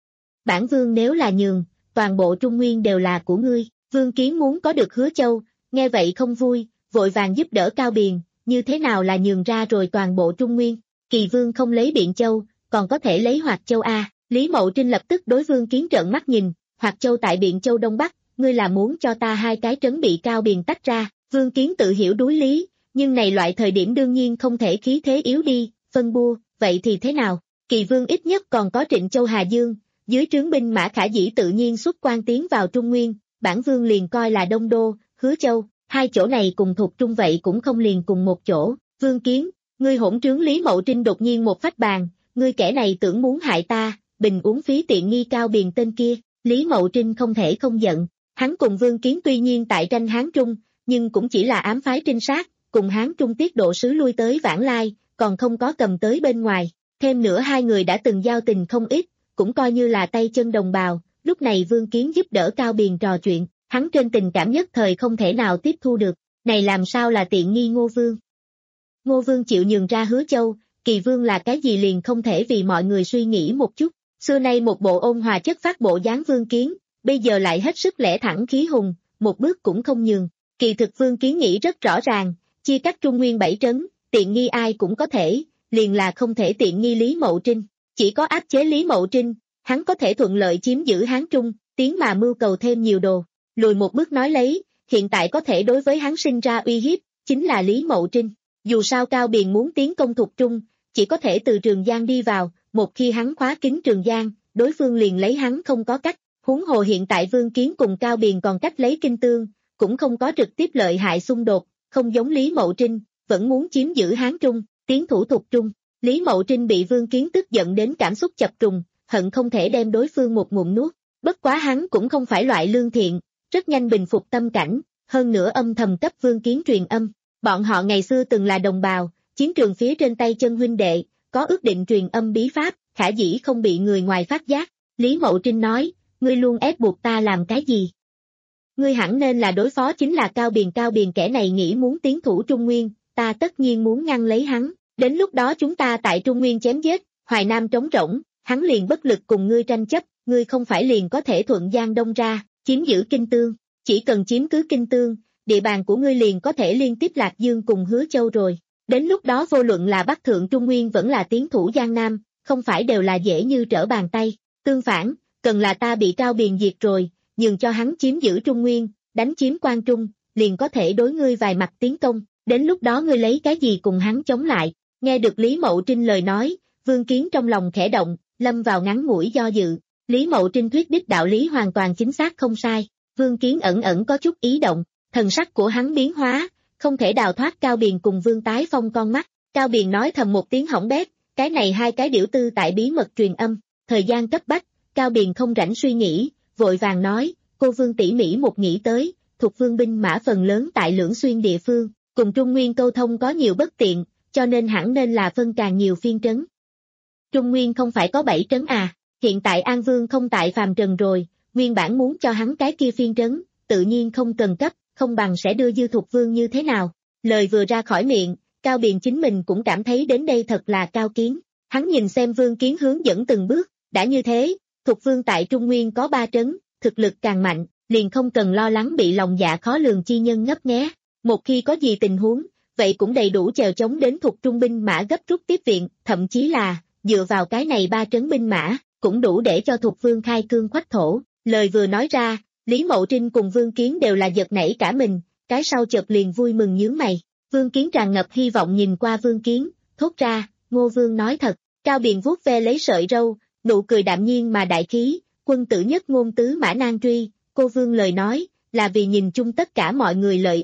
Bản Vương nếu là nhường, toàn bộ Trung Nguyên đều là của ngươi. Vương Kiến muốn có được Hứa Châu, nghe vậy không vui, vội vàng giúp đỡ Cao Biền, như thế nào là nhường ra rồi toàn bộ Trung Nguyên. Kỳ Vương không lấy Biện Châu, còn có thể lấy Hoạt Châu a. Lý Mậu Trinh lập tức đối Vương Kiến trợn mắt nhìn, Hoạt Châu tại Biện Châu Đông Bắc, ngươi là muốn cho ta hai cái trấn bị Cao Biền tách ra. Vương Kiến tự hiểu đối lý, nhưng này loại thời điểm đương nhiên không thể khí thế yếu đi, phân bua, vậy thì thế nào? Kỳ Vương ít nhất còn có Trịnh Châu Hà Dương, dưới trướng binh mã khả dĩ tự nhiên xuất quan tiến vào Trung Nguyên, bản Vương liền coi là Đông Đô, Hứa Châu, hai chỗ này cùng thuộc Trung vậy cũng không liền cùng một chỗ. Vương Kiến, ngươi hỗn trướng. Lý Mậu Trinh đột nhiên một phách bàn, ngươi kẻ này tưởng muốn hại ta, bình uống phí tiện nghi Cao Biền tên kia. Lý Mậu Trinh không thể không giận, hắn cùng Vương Kiến tuy nhiên tại tranh Hán Trung, nhưng cũng chỉ là ám phái trinh sát, cùng Hán Trung tiết độ sứ lui tới vãng lai, còn không có cầm tới bên ngoài. Thêm nữa hai người đã từng giao tình không ít, cũng coi như là tay chân đồng bào. Lúc này Vương Kiến giúp đỡ Cao Biền trò chuyện, hắn trên tình cảm nhất thời không thể nào tiếp thu được, này làm sao là tiện nghi Ngô Vương. Ngô Vương chịu nhường ra Hứa Châu, Kỳ Vương là cái gì liền không thể vì mọi người suy nghĩ một chút. Xưa nay một bộ ôn hòa chất phát bộ dáng Vương Kiến, bây giờ lại hết sức lẽ thẳng khí hùng, một bước cũng không nhường. Kỳ thực Vương Kiến nghĩ rất rõ ràng, chia cắt Trung Nguyên bảy trấn, tiện nghi ai cũng có thể, liền là không thể tiện nghi Lý Mậu Trinh. Chỉ có áp chế Lý Mậu Trinh, hắn có thể thuận lợi chiếm giữ Hán Trung, tiến mà mưu cầu thêm nhiều đồ. Lùi một bước nói lấy, hiện tại có thể đối với hắn sinh ra uy hiếp, chính là Lý Mậu Trinh. Dù sao Cao Biền muốn tiến công thuộc Trung, chỉ có thể từ Trường Giang đi vào, một khi hắn khóa kín Trường Giang, đối phương liền lấy hắn không có cách. Huống hồ hiện tại Vương Kiến cùng Cao Biền còn cách lấy Kinh Tương, cũng không có trực tiếp lợi hại xung đột, không giống Lý Mậu Trinh, vẫn muốn chiếm giữ Hán Trung, tiến thủ thuộc Trung. Lý Mậu Trinh bị Vương Kiến tức giận đến cảm xúc chập trùng, hận không thể đem đối phương một ngụm nuốt. Bất quá hắn cũng không phải loại lương thiện, rất nhanh bình phục tâm cảnh, hơn nữa âm thầm cấp Vương Kiến truyền âm. Bọn họ ngày xưa từng là đồng bào, chiến trường phía trên tay chân huynh đệ, có ước định truyền âm bí pháp, khả dĩ không bị người ngoài phát giác. Lý Mậu Trinh nói, ngươi luôn ép buộc ta làm cái gì? Ngươi hẳn nên là đối phó chính là Cao Biền. Cao Biền kẻ này nghĩ muốn tiến thủ Trung Nguyên, ta tất nhiên muốn ngăn lấy hắn. Đến lúc đó chúng ta tại Trung Nguyên chém giết, Hoài Nam trống rỗng, hắn liền bất lực cùng ngươi tranh chấp, ngươi không phải liền có thể thuận Giang Đông ra, chiếm giữ Kinh Tương. Chỉ cần chiếm cứ Kinh Tương, địa bàn của ngươi liền có thể liên tiếp Lạc Dương cùng Hứa Châu rồi. Đến lúc đó vô luận là Bắc Thượng Trung Nguyên vẫn là tiến thủ Giang Nam, không phải đều là dễ như trở bàn tay. Tương phản, cần là ta bị Cao Biền diệt rồi, nhường cho hắn chiếm giữ Trung Nguyên, đánh chiếm Quan Trung, liền có thể đối ngươi vài mặt tiến công. Đến lúc đó ngươi lấy cái gì cùng hắn chống lại? Nghe được Lý Mậu Trinh lời nói, Vương Kiến trong lòng khẽ động, lâm vào ngắn ngủi do dự. Lý Mậu Trinh thuyết đích đạo lý hoàn toàn chính xác không sai. Vương Kiến ẩn ẩn có chút ý động, thần sắc của hắn biến hóa, không thể đào thoát Cao Biền cùng Vương Tái Phong con mắt. Cao Biền nói thầm một tiếng hỏng bét, cái này hai cái điểu tư tại bí mật truyền âm. Thời gian cấp bách, Cao Biền không rảnh suy nghĩ, vội vàng nói, cô Vương tỉ mỉ một nghĩ tới, thuộc Vương binh mã phần lớn tại Lưỡng Xuyên địa phương, cùng Trung Nguyên câu thông có nhiều bất tiện, cho nên hẳn nên là phân càng nhiều phiên trấn. Trung Nguyên không phải có bảy trấn à, hiện tại An Vương không tại phàm trần rồi, nguyên bản muốn cho hắn cái kia phiên trấn, tự nhiên không cần cấp, không bằng sẽ đưa Dư Thục Vương như thế nào. Lời vừa ra khỏi miệng, Cao Biền chính mình cũng cảm thấy đến đây thật là cao kiến. Hắn nhìn xem Vương Kiến hướng dẫn từng bước, đã như thế, Thục Vương tại Trung Nguyên có ba trấn, thực lực càng mạnh, liền không cần lo lắng bị lòng dạ khó lường chi nhân ngấp nghé. Một khi có gì tình huống, vậy cũng đầy đủ chèo chống đến Thục Trung binh mã gấp rút tiếp viện, thậm chí là, dựa vào cái này ba trấn binh mã, cũng đủ để cho Thục Vương khai cương khoách thổ. Lời vừa nói ra, Lý Mậu Trinh cùng Vương Kiến đều là giật nảy cả mình, cái sau chợt liền vui mừng nhướng mày. Vương Kiến tràn ngập hy vọng nhìn qua Vương Kiến, thốt ra, Ngô Vương nói thật. Cao Biền vuốt ve lấy sợi râu, nụ cười đạm nhiên mà đại khí, quân tử nhất ngôn tứ mã nan truy, cô Vương lời nói, là vì nhìn chung tất cả mọi người lợi ích,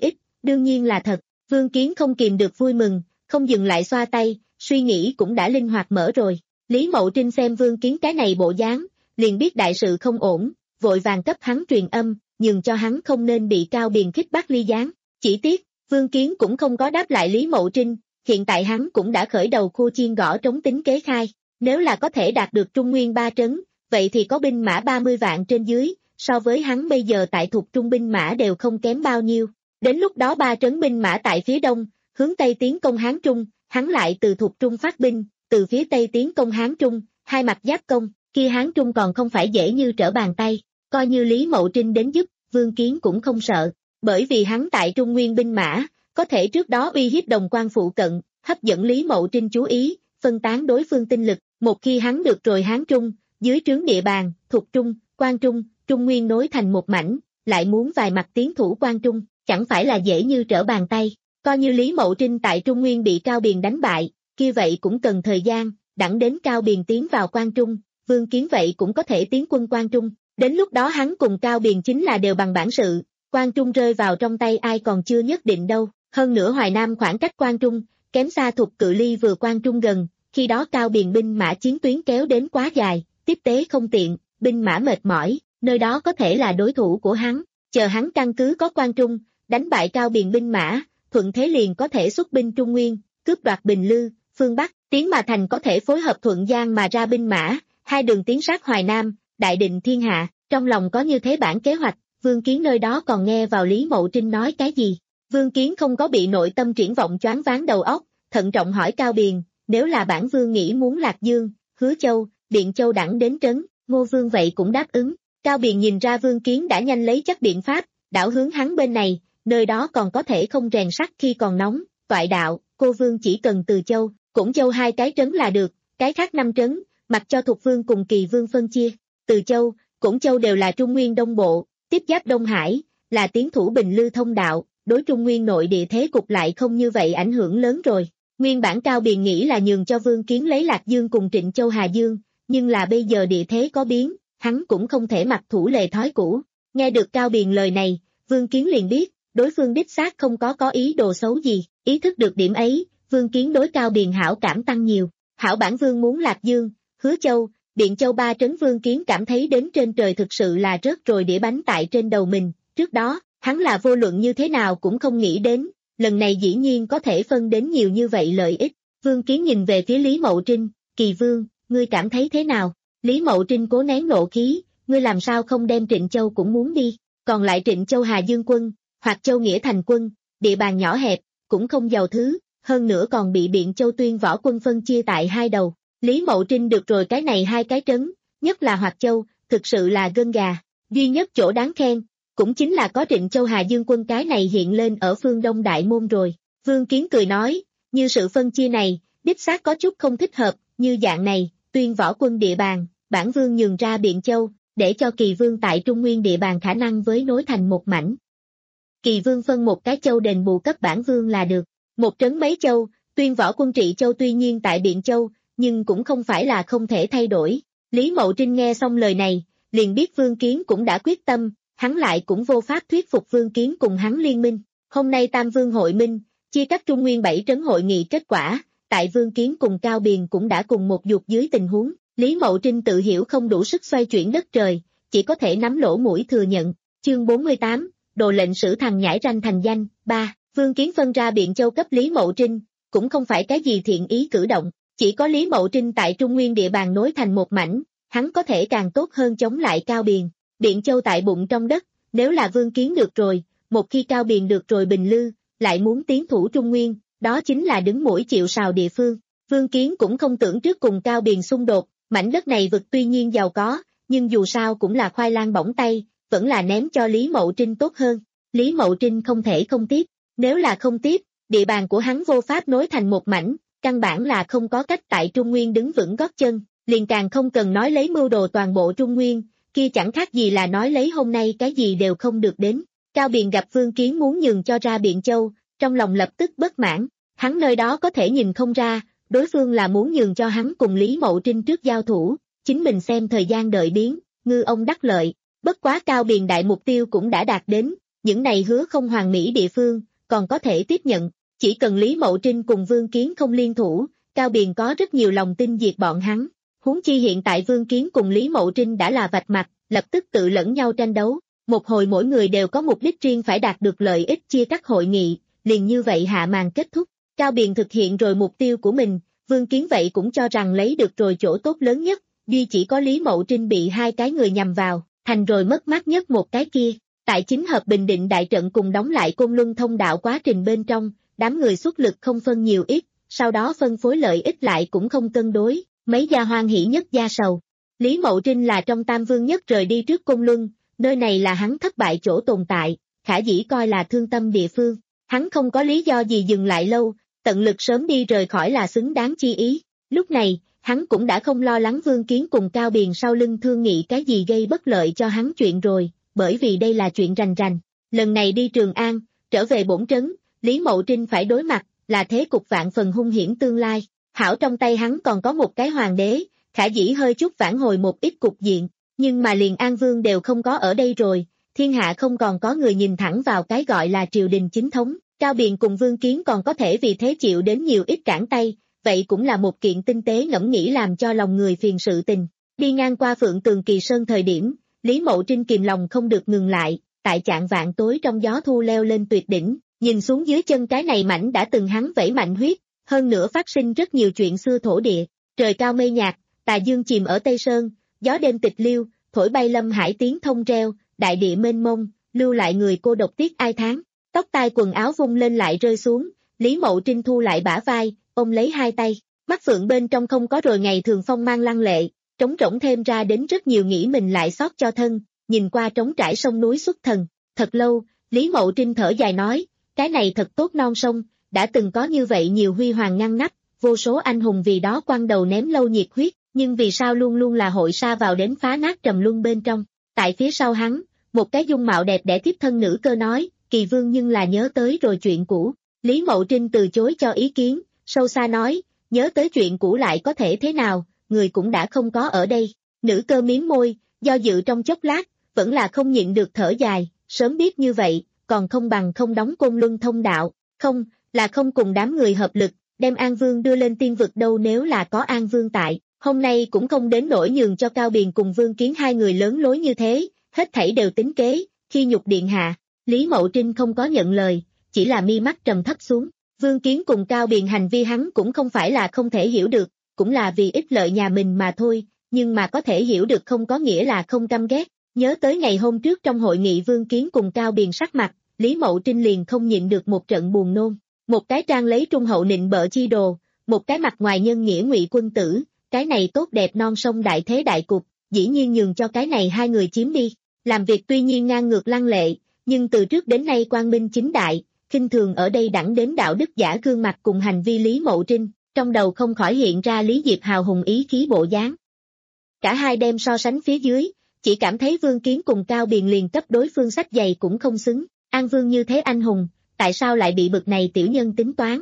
Đương nhiên là thật, Vương Kiến không kìm được vui mừng, không dừng lại xoa tay, suy nghĩ cũng đã linh hoạt mở rồi. Lý Mậu Trinh xem Vương Kiến cái này bộ dáng, liền biết đại sự không ổn, vội vàng cấp hắn truyền âm, nhường cho hắn không nên bị Cao Biền khích bắt ly gián. Chỉ tiếc, Vương Kiến cũng không có đáp lại Lý Mậu Trinh, hiện tại hắn cũng đã khởi đầu khu chiên gõ trống tính kế khai, nếu là có thể đạt được Trung Nguyên ba trấn, vậy thì có binh mã ba mươi vạn trên dưới, so với hắn bây giờ tại Thục Trung binh mã đều không kém bao nhiêu. Đến lúc đó ba trấn binh mã tại phía đông, hướng Tây tiến công Hán Trung, hắn lại từ Thục Trung phát binh, từ phía Tây tiến công Hán Trung, hai mặt giáp công, kia Hán Trung còn không phải dễ như trở bàn tay, coi như Lý Mậu Trinh đến giúp, Vương Kiến cũng không sợ, bởi vì hắn tại Trung Nguyên binh mã, có thể trước đó uy hiếp đồng quan phụ cận, hấp dẫn Lý Mậu Trinh chú ý, phân tán đối phương tinh lực, một khi hắn được rồi Hán Trung, dưới trướng địa bàn, Thục Trung, Quan Trung, Trung Nguyên nối thành một mảnh, lại muốn vài mặt tiến thủ Quan Trung, chẳng phải là dễ như trở bàn tay, coi như Lý Mậu Trinh tại Trung Nguyên bị Cao Biền đánh bại, kia vậy cũng cần thời gian, đặng đến Cao Biền tiến vào Quan Trung, Vương Kiến vậy cũng có thể tiến quân Quan Trung, đến lúc đó hắn cùng Cao Biền chính là đều bằng bản sự, Quan Trung rơi vào trong tay ai còn chưa nhất định đâu, hơn nữa Hoài Nam khoảng cách Quan Trung, kém xa Thục cự ly vừa Quan Trung gần, khi đó Cao Biền binh mã chiến tuyến kéo đến quá dài, tiếp tế không tiện, binh mã mệt mỏi, nơi đó có thể là đối thủ của hắn, chờ hắn căn cứ có Quan Trung, đánh bại Cao Biền binh mã, thuận thế liền có thể xuất binh Trung Nguyên, cướp đoạt Bình Lư, phương Bắc, tiến mà thành có thể phối hợp thuận giang mà ra binh mã, hai đường tiến sát Hoài Nam, đại định thiên hạ, trong lòng có như thế bản kế hoạch, Vương Kiến nơi đó còn nghe vào Lý Mậu Trinh nói cái gì. Vương Kiến không có bị nội tâm triển vọng choáng váng đầu óc, thận trọng hỏi Cao Biền, nếu là bản vương nghĩ muốn Lạc Dương, Hứa Châu, Biện Châu đẳng đến trấn, Ngô Vương vậy cũng đáp ứng. Cao Biền nhìn ra Vương Kiến đã nhanh lấy chắc biện pháp, đảo hướng hắn bên này, nơi đó còn có thể không rèn sắt khi còn nóng, toại đạo, cô Vương chỉ cần Từ Châu, Cũng Châu hai cái trấn là được, cái khác năm trấn, mặc cho Thục Vương cùng Kỳ Vương phân chia. Từ Châu, Cũng Châu đều là Trung Nguyên Đông Bộ, tiếp giáp Đông Hải, là tiến thủ Bình Lư thông đạo, đối Trung Nguyên nội địa thế cục lại không như vậy ảnh hưởng lớn rồi. Nguyên bản Cao Biền nghĩ là nhường cho Vương Kiến lấy Lạc Dương cùng Trịnh Châu Hà Dương, nhưng là bây giờ địa thế có biến, hắn cũng không thể mặc thủ lệ thói cũ. Nghe được Cao Biền lời này, Vương Kiến liền biết, đối phương đích xác không có có ý đồ xấu gì, ý thức được điểm ấy, Vương Kiến đối Cao Biền hảo cảm tăng nhiều. Hảo bản vương muốn Lạc Dương, Hứa Châu, Biện Châu ba trấn. Vương Kiến cảm thấy đến trên trời thực sự là rớt rồi đĩa bánh tại trên đầu mình, trước đó, hắn là vô luận như thế nào cũng không nghĩ đến, lần này dĩ nhiên có thể phân đến nhiều như vậy lợi ích. Vương Kiến nhìn về phía Lý Mậu Trinh, Kỳ Vương, ngươi cảm thấy thế nào? Lý Mậu Trinh cố nén nộ khí, ngươi làm sao không đem Trịnh Châu cũng muốn đi, còn lại Trịnh Châu Hà Dương quân, hoặc Châu Nghĩa Thành quân, địa bàn nhỏ hẹp, cũng không giàu thứ, hơn nữa còn bị Biện Châu Tuyên võ quân phân chia tại hai đầu. Lý Mậu Trinh được rồi cái này hai cái trấn, nhất là Hoạt Châu, thực sự là gân gà, duy nhất chỗ đáng khen, cũng chính là có Trịnh Châu Hà Dương quân cái này hiện lên ở phương Đông Đại Môn rồi. Vương Kiến cười nói, như sự phân chia này, đích xác có chút không thích hợp, như dạng này, Tuyên võ quân địa bàn, bản vương nhường ra Biện Châu, để cho Kỳ Vương tại Trung Nguyên địa bàn khả năng với nối thành một mảnh. Kỳ Vương phân một cái châu đền bù cấp bản vương là được, một trấn mấy châu, Tuyên võ quân trị châu tuy nhiên tại Biện Châu, nhưng cũng không phải là không thể thay đổi. Lý Mậu Trinh nghe xong lời này, liền biết Vương Kiến cũng đã quyết tâm, hắn lại cũng vô pháp thuyết phục Vương Kiến cùng hắn liên minh. Hôm nay Tam Vương hội minh, chia cắt Trung Nguyên bảy trấn hội nghị kết quả, tại Vương Kiến cùng Cao Biền cũng đã cùng một dục dưới tình huống, Lý Mậu Trinh tự hiểu không đủ sức xoay chuyển đất trời, chỉ có thể nắm lỗ mũi thừa nhận. Chương bốn mươi tám, đồ lệnh sử thằng nhãi ranh thành danh. Ba. Vương Kiến phân ra Biện Châu cấp Lý Mậu Trinh, cũng không phải cái gì thiện ý cử động, chỉ có Lý Mậu Trinh tại Trung Nguyên địa bàn nối thành một mảnh, hắn có thể càng tốt hơn chống lại Cao Biền. Biện Châu tại bụng trong đất, nếu là Vương Kiến được rồi, một khi Cao Biền được rồi Bình Lư, lại muốn tiến thủ Trung Nguyên, đó chính là đứng mũi chịu sào địa phương. Vương Kiến cũng không tưởng trước cùng Cao Biền xung đột, mảnh đất này vực tuy nhiên giàu có, nhưng dù sao cũng là khoai lang bỏng tay, vẫn là ném cho Lý Mậu Trinh tốt hơn. Lý Mậu Trinh không thể không tiếp, nếu là không tiếp, địa bàn của hắn vô pháp nối thành một mảnh, căn bản là không có cách tại Trung Nguyên đứng vững gót chân, liền càng không cần nói lấy mưu đồ toàn bộ Trung Nguyên, kia chẳng khác gì là nói lấy hôm nay cái gì đều không được đến. Cao Biền gặp Vương Kiến muốn nhường cho ra Biện Châu, trong lòng lập tức bất mãn, hắn nơi đó có thể nhìn không ra, đối phương là muốn nhường cho hắn cùng Lý Mậu Trinh trước giao thủ, chính mình xem thời gian đợi biến, ngư ông đắc lợi. Bất quá Cao Biền đại mục tiêu cũng đã đạt đến, những này hứa không hoàn mỹ địa phương, còn có thể tiếp nhận. Chỉ cần Lý Mậu Trinh cùng Vương Kiến không liên thủ, Cao Biền có rất nhiều lòng tin diệt bọn hắn. Huống chi hiện tại Vương Kiến cùng Lý Mậu Trinh đã là vạch mặt, lập tức tự lẫn nhau tranh đấu. Một hồi mỗi người đều có mục đích riêng phải đạt được lợi ích chia cắt hội nghị, liền như vậy hạ màn kết thúc. Cao Biền thực hiện rồi mục tiêu của mình, Vương Kiến vậy cũng cho rằng lấy được rồi chỗ tốt lớn nhất, duy chỉ có Lý Mậu Trinh bị hai cái người nhằm vào, thành rồi mất mát nhất một cái kia. Tại chính hợp Bình Định đại trận cùng đóng lại Côn Luân thông đạo quá trình bên trong, đám người xuất lực không phân nhiều ít, sau đó phân phối lợi ích lại cũng không cân đối, mấy gia hoan hỷ nhất gia sầu. Lý Mậu Trinh là trong tam vương nhất rời đi trước Côn Luân, nơi này là hắn thất bại chỗ tồn tại, khả dĩ coi là thương tâm địa phương. Hắn không có lý do gì dừng lại lâu, tận lực sớm đi rời khỏi là xứng đáng chi ý. Lúc này, hắn cũng đã không lo lắng Vương Kiến cùng Cao Biền sau lưng thương nghị cái gì gây bất lợi cho hắn chuyện rồi, bởi vì đây là chuyện rành rành. Lần này đi Trường An, trở về bổn trấn, Lý Mậu Trinh phải đối mặt, là thế cục vạn phần hung hiểm tương lai. Hảo trong tay hắn còn có một cái hoàng đế, khả dĩ hơi chút vãn hồi một ít cục diện, nhưng mà liền An Vương đều không có ở đây rồi, thiên hạ không còn có người nhìn thẳng vào cái gọi là triều đình chính thống. Cao Biền cùng Vương Kiến còn có thể vì thế chịu đến nhiều ít cản tay, vậy cũng là một kiện tinh tế ngẫm nghĩ làm cho lòng người phiền sự tình. Đi ngang qua Phượng Tường Kỳ Sơn thời điểm, Lý Mậu Trinh kìm lòng không được ngừng lại, tại chạng vạn tối trong gió thu leo lên tuyệt đỉnh, nhìn xuống dưới chân cái này mảnh đã từng hắn vẫy mạnh huyết, hơn nữa phát sinh rất nhiều chuyện xưa thổ địa, trời cao mây nhạt, tà dương chìm ở Tây Sơn, gió đêm tịch liêu, thổi bay lâm hải tiếng thông reo, đại địa mênh mông, lưu lại người cô độc tiếc ai tháng. Tóc tai quần áo vung lên lại rơi xuống, Lý Mậu Trinh thu lại bả vai, ôm lấy hai tay, mắt phượng bên trong không có rồi ngày thường phong mang lăng lệ, trống rỗng thêm ra đến rất nhiều nghĩ mình lại xót cho thân, nhìn qua trống trải sông núi xuất thần. Thật lâu, Lý Mậu Trinh thở dài nói, cái này thật tốt non sông, đã từng có như vậy nhiều huy hoàng ngăn nắp, vô số anh hùng vì đó quăng đầu ném lâu nhiệt huyết, nhưng vì sao luôn luôn là hội sa vào đến phá nát trầm luân bên trong. Tại phía sau hắn, một cái dung mạo đẹp đẽ tiếp thân nữ cơ nói, Kỳ Vương nhưng là nhớ tới rồi chuyện cũ. Lý Mậu Trinh từ chối cho ý kiến, sâu xa nói, nhớ tới chuyện cũ lại có thể thế nào, người cũng đã không có ở đây. Nữ cơ miếm môi, do dự trong chốc lát, vẫn là không nhịn được thở dài, sớm biết như vậy, còn không bằng không đóng Côn Luân thông đạo, không, là không cùng đám người hợp lực, đem An Vương đưa lên tiên vực đâu. Nếu là có An Vương tại, hôm nay cũng không đến nỗi nhường cho Cao Biền cùng Vương Kiến hai người lớn lối như thế, hết thảy đều tính kế, khi nhục điện hạ. Lý Mậu Trinh không có nhận lời, chỉ là mi mắt trầm thấp xuống. Vương Kiến cùng Cao Biền hành vi hắn cũng không phải là không thể hiểu được, cũng là vì ích lợi nhà mình mà thôi, nhưng mà có thể hiểu được không có nghĩa là không căm ghét. Nhớ tới ngày hôm trước trong hội nghị Vương Kiến cùng Cao Biền sắc mặt, Lý Mậu Trinh liền không nhịn được một trận buồn nôn. Một cái trang lấy trung hậu nịnh bợ chi đồ, một cái mặt ngoài nhân nghĩa ngụy quân tử, cái này tốt đẹp non sông đại thế đại cục, dĩ nhiên nhường cho cái này hai người chiếm đi. Làm việc tuy nhiên ngang ngược lăng lệ, nhưng từ trước đến nay quang minh chính đại, khinh thường ở đây đẳng đến đạo đức giả gương mặt cùng hành vi Lý Mậu Trinh, trong đầu không khỏi hiện ra Lý Diệp hào hùng ý khí bộ dáng. Cả hai đem so sánh phía dưới, chỉ cảm thấy Vương Kiến cùng Cao Biền liền cấp đối phương sách giày cũng không xứng. An Vương như thế anh hùng, tại sao lại bị bực này tiểu nhân tính toán?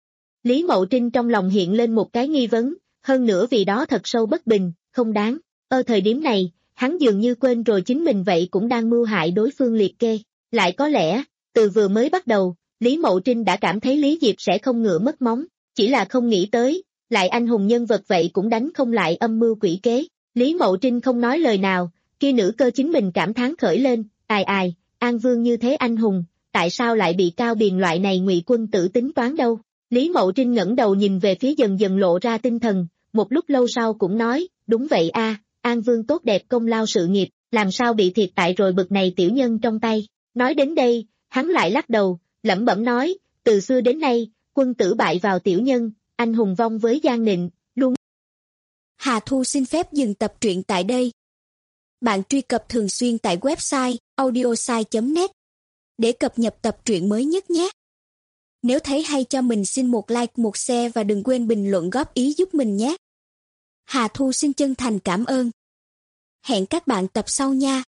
Lý Mậu Trinh trong lòng hiện lên một cái nghi vấn, hơn nữa vì đó thật sâu bất bình, không đáng. Ở thời điểm này, hắn dường như quên rồi chính mình vậy cũng đang mưu hại đối phương liệt kê. Lại có lẽ, từ vừa mới bắt đầu, Lý Mậu Trinh đã cảm thấy Lý Diệp sẽ không ngựa mất móng, chỉ là không nghĩ tới, lại anh hùng nhân vật vậy cũng đánh không lại âm mưu quỷ kế. Lý Mậu Trinh không nói lời nào, kia nữ cơ chính mình cảm thán khởi lên, ai ai, An Vương như thế anh hùng, tại sao lại bị Cao Biền loại này ngụy quân tử tính toán đâu? Lý Mậu Trinh ngẩng đầu nhìn về phía dần dần lộ ra tinh thần, một lúc lâu sau cũng nói, đúng vậy a, An Vương tốt đẹp công lao sự nghiệp, làm sao bị thiệt tại rồi bực này tiểu nhân trong tay. Nói đến đây, hắn lại lắc đầu, lẩm bẩm nói, từ xưa đến nay, quân tử bại vào tiểu nhân, anh hùng vong với gian nịnh, luôn. Hà Thu xin phép dừng tập truyện tại đây. Bạn truy cập thường xuyên tại website audiosai chấm net để cập nhật tập truyện mới nhất nhé. Nếu thấy hay cho mình xin một like, một share và đừng quên bình luận góp ý giúp mình nhé. Hà Thu xin chân thành cảm ơn. Hẹn các bạn tập sau nha.